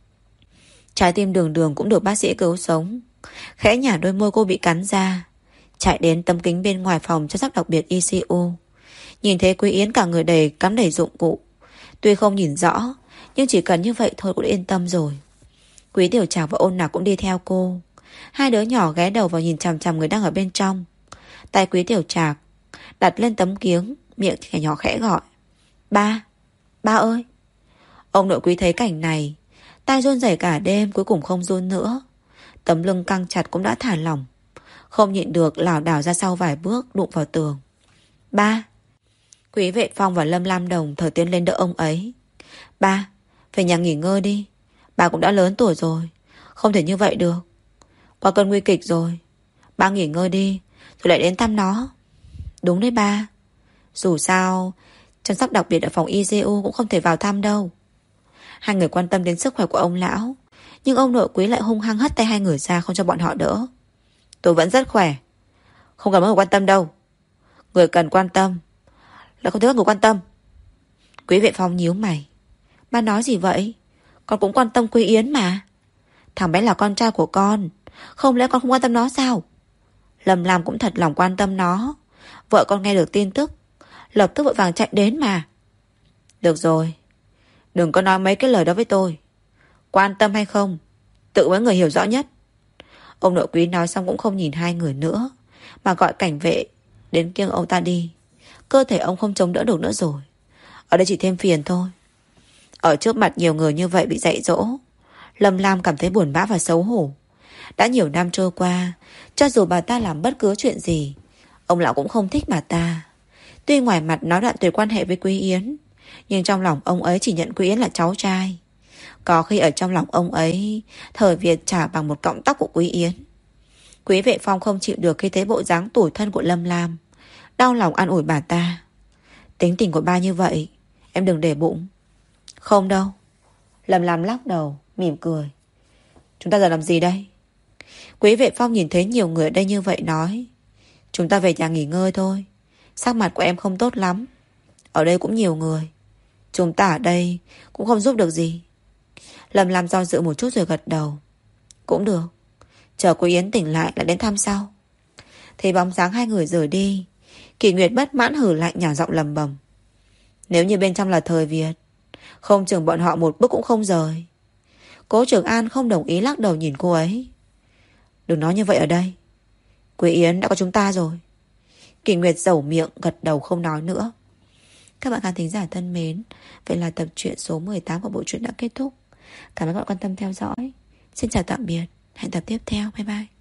Trái tim Đường Đường cũng được bác sĩ cứu sống. Khẽ nhả đôi môi cô bị cắn ra, chạy đến tấm kính bên ngoài phòng chăm sóc đặc biệt ICU. Nhìn thấy Quý Yến cả người cắm đầy dụng cụ. Tuy không nhìn rõ, nhưng chỉ cần như vậy thôi cũng yên tâm rồi. Quý Tiểu Trạc và Ôn Nạc cũng đi theo cô. Hai đứa nhỏ ghé đầu vào nhìn chằm chằm người đang ở bên trong. Tay Quý Tiểu Trạc đặt lên tấm kiếng, miệng thì nhỏ khẽ gọi: Ba, ba ơi. Ông nội Quý thấy cảnh này, tay run rẩy cả đêm cuối cùng không run nữa. Tấm lưng căng chặt cũng đã thả lỏng. Không nhịn được lảo đảo ra sau vài bước, đụng vào tường. Ba. Quý Vệ Phong và Lâm Lam Đồng thở tiến lên đỡ ông ấy. Ba, về nhà nghỉ ngơi đi. Bà cũng đã lớn tuổi rồi, không thể như vậy được. Qua cơn nguy kịch rồi. Ba nghỉ ngơi đi, rồi lại đến thăm nó. Đúng đấy ba. Dù sao chăm sóc đặc biệt ở phòng ICU cũng không thể vào thăm đâu. Hai người quan tâm đến sức khỏe của ông lão, nhưng ông nội Quý lại hung hăng hất tay hai người ra, không cho bọn họ đỡ. Tôi vẫn rất khỏe, không cần mọi người quan tâm đâu. Người cần quan tâm là không thấy các người quan tâm. Quý Vệ Phong nhíu mày. Ba nói gì vậy? Con cũng quan tâm Quý Yến mà. Thằng bé là con trai của con, không lẽ con không quan tâm nó sao? Lâm Lam cũng thật lòng quan tâm nó. Vợ con nghe được tin tức lập tức vội vàng chạy đến mà. Được rồi, đừng có nói mấy cái lời đó với tôi. Quan tâm hay không, tự mấy người hiểu rõ nhất. Ông nội Quý nói xong cũng không nhìn hai người nữa, mà gọi cảnh vệ đến kiêng ông ta đi. Cơ thể ông không chống đỡ được nữa rồi. Ở đây chỉ thêm phiền thôi. Ở trước mặt nhiều người như vậy bị dạy dỗ, Lâm Lam cảm thấy buồn bã và xấu hổ. Đã nhiều năm trôi qua, cho dù bà ta làm bất cứ chuyện gì, ông lão cũng không thích bà ta. Tuy ngoài mặt nói đoạn tuyệt quan hệ với Quý Yến, nhưng trong lòng ông ấy chỉ nhận Quý Yến là cháu trai. Có khi ở trong lòng ông ấy, thời Việt trả bằng một cọng tóc của Quý Yến. Quý Vệ Phong không chịu được khi thấy bộ dáng tủi thân của Lâm Lam, đau lòng an ủi bà ta. Tính tình của ba như vậy, em đừng để bụng. Không đâu. Lâm Lam lắc đầu, mỉm cười. Chúng ta giờ làm gì đây? Quý Vệ Phong nhìn thấy nhiều người ở đây như vậy nói. Chúng ta về nhà nghỉ ngơi thôi. Sắc mặt của em không tốt lắm. Ở đây cũng nhiều người. Chúng ta ở đây cũng không giúp được gì. Lâm Lam do dự một chút rồi gật đầu. Cũng được. Chờ cô Yến tỉnh lại đến thăm sau. Thấy bóng dáng hai người rời đi, Kỳ Nguyệt bất mãn hử lạnh nhỏ giọng lầm bầm. Nếu như bên trong là thời Việt, không chừng bọn họ một bước cũng không rời. Cố Trường An không đồng ý, lắc đầu nhìn cô ấy. Đừng nói như vậy ở đây. Quế Yến đã có chúng ta rồi. Kỳ Nguyệt dẩu miệng gật đầu không nói nữa. Các bạn khán thính giả thân mến, vậy là tập truyện số 18 của bộ truyện đã kết thúc. Cảm ơn các bạn quan tâm theo dõi. Xin chào tạm biệt, hẹn tập tiếp theo, bye bye.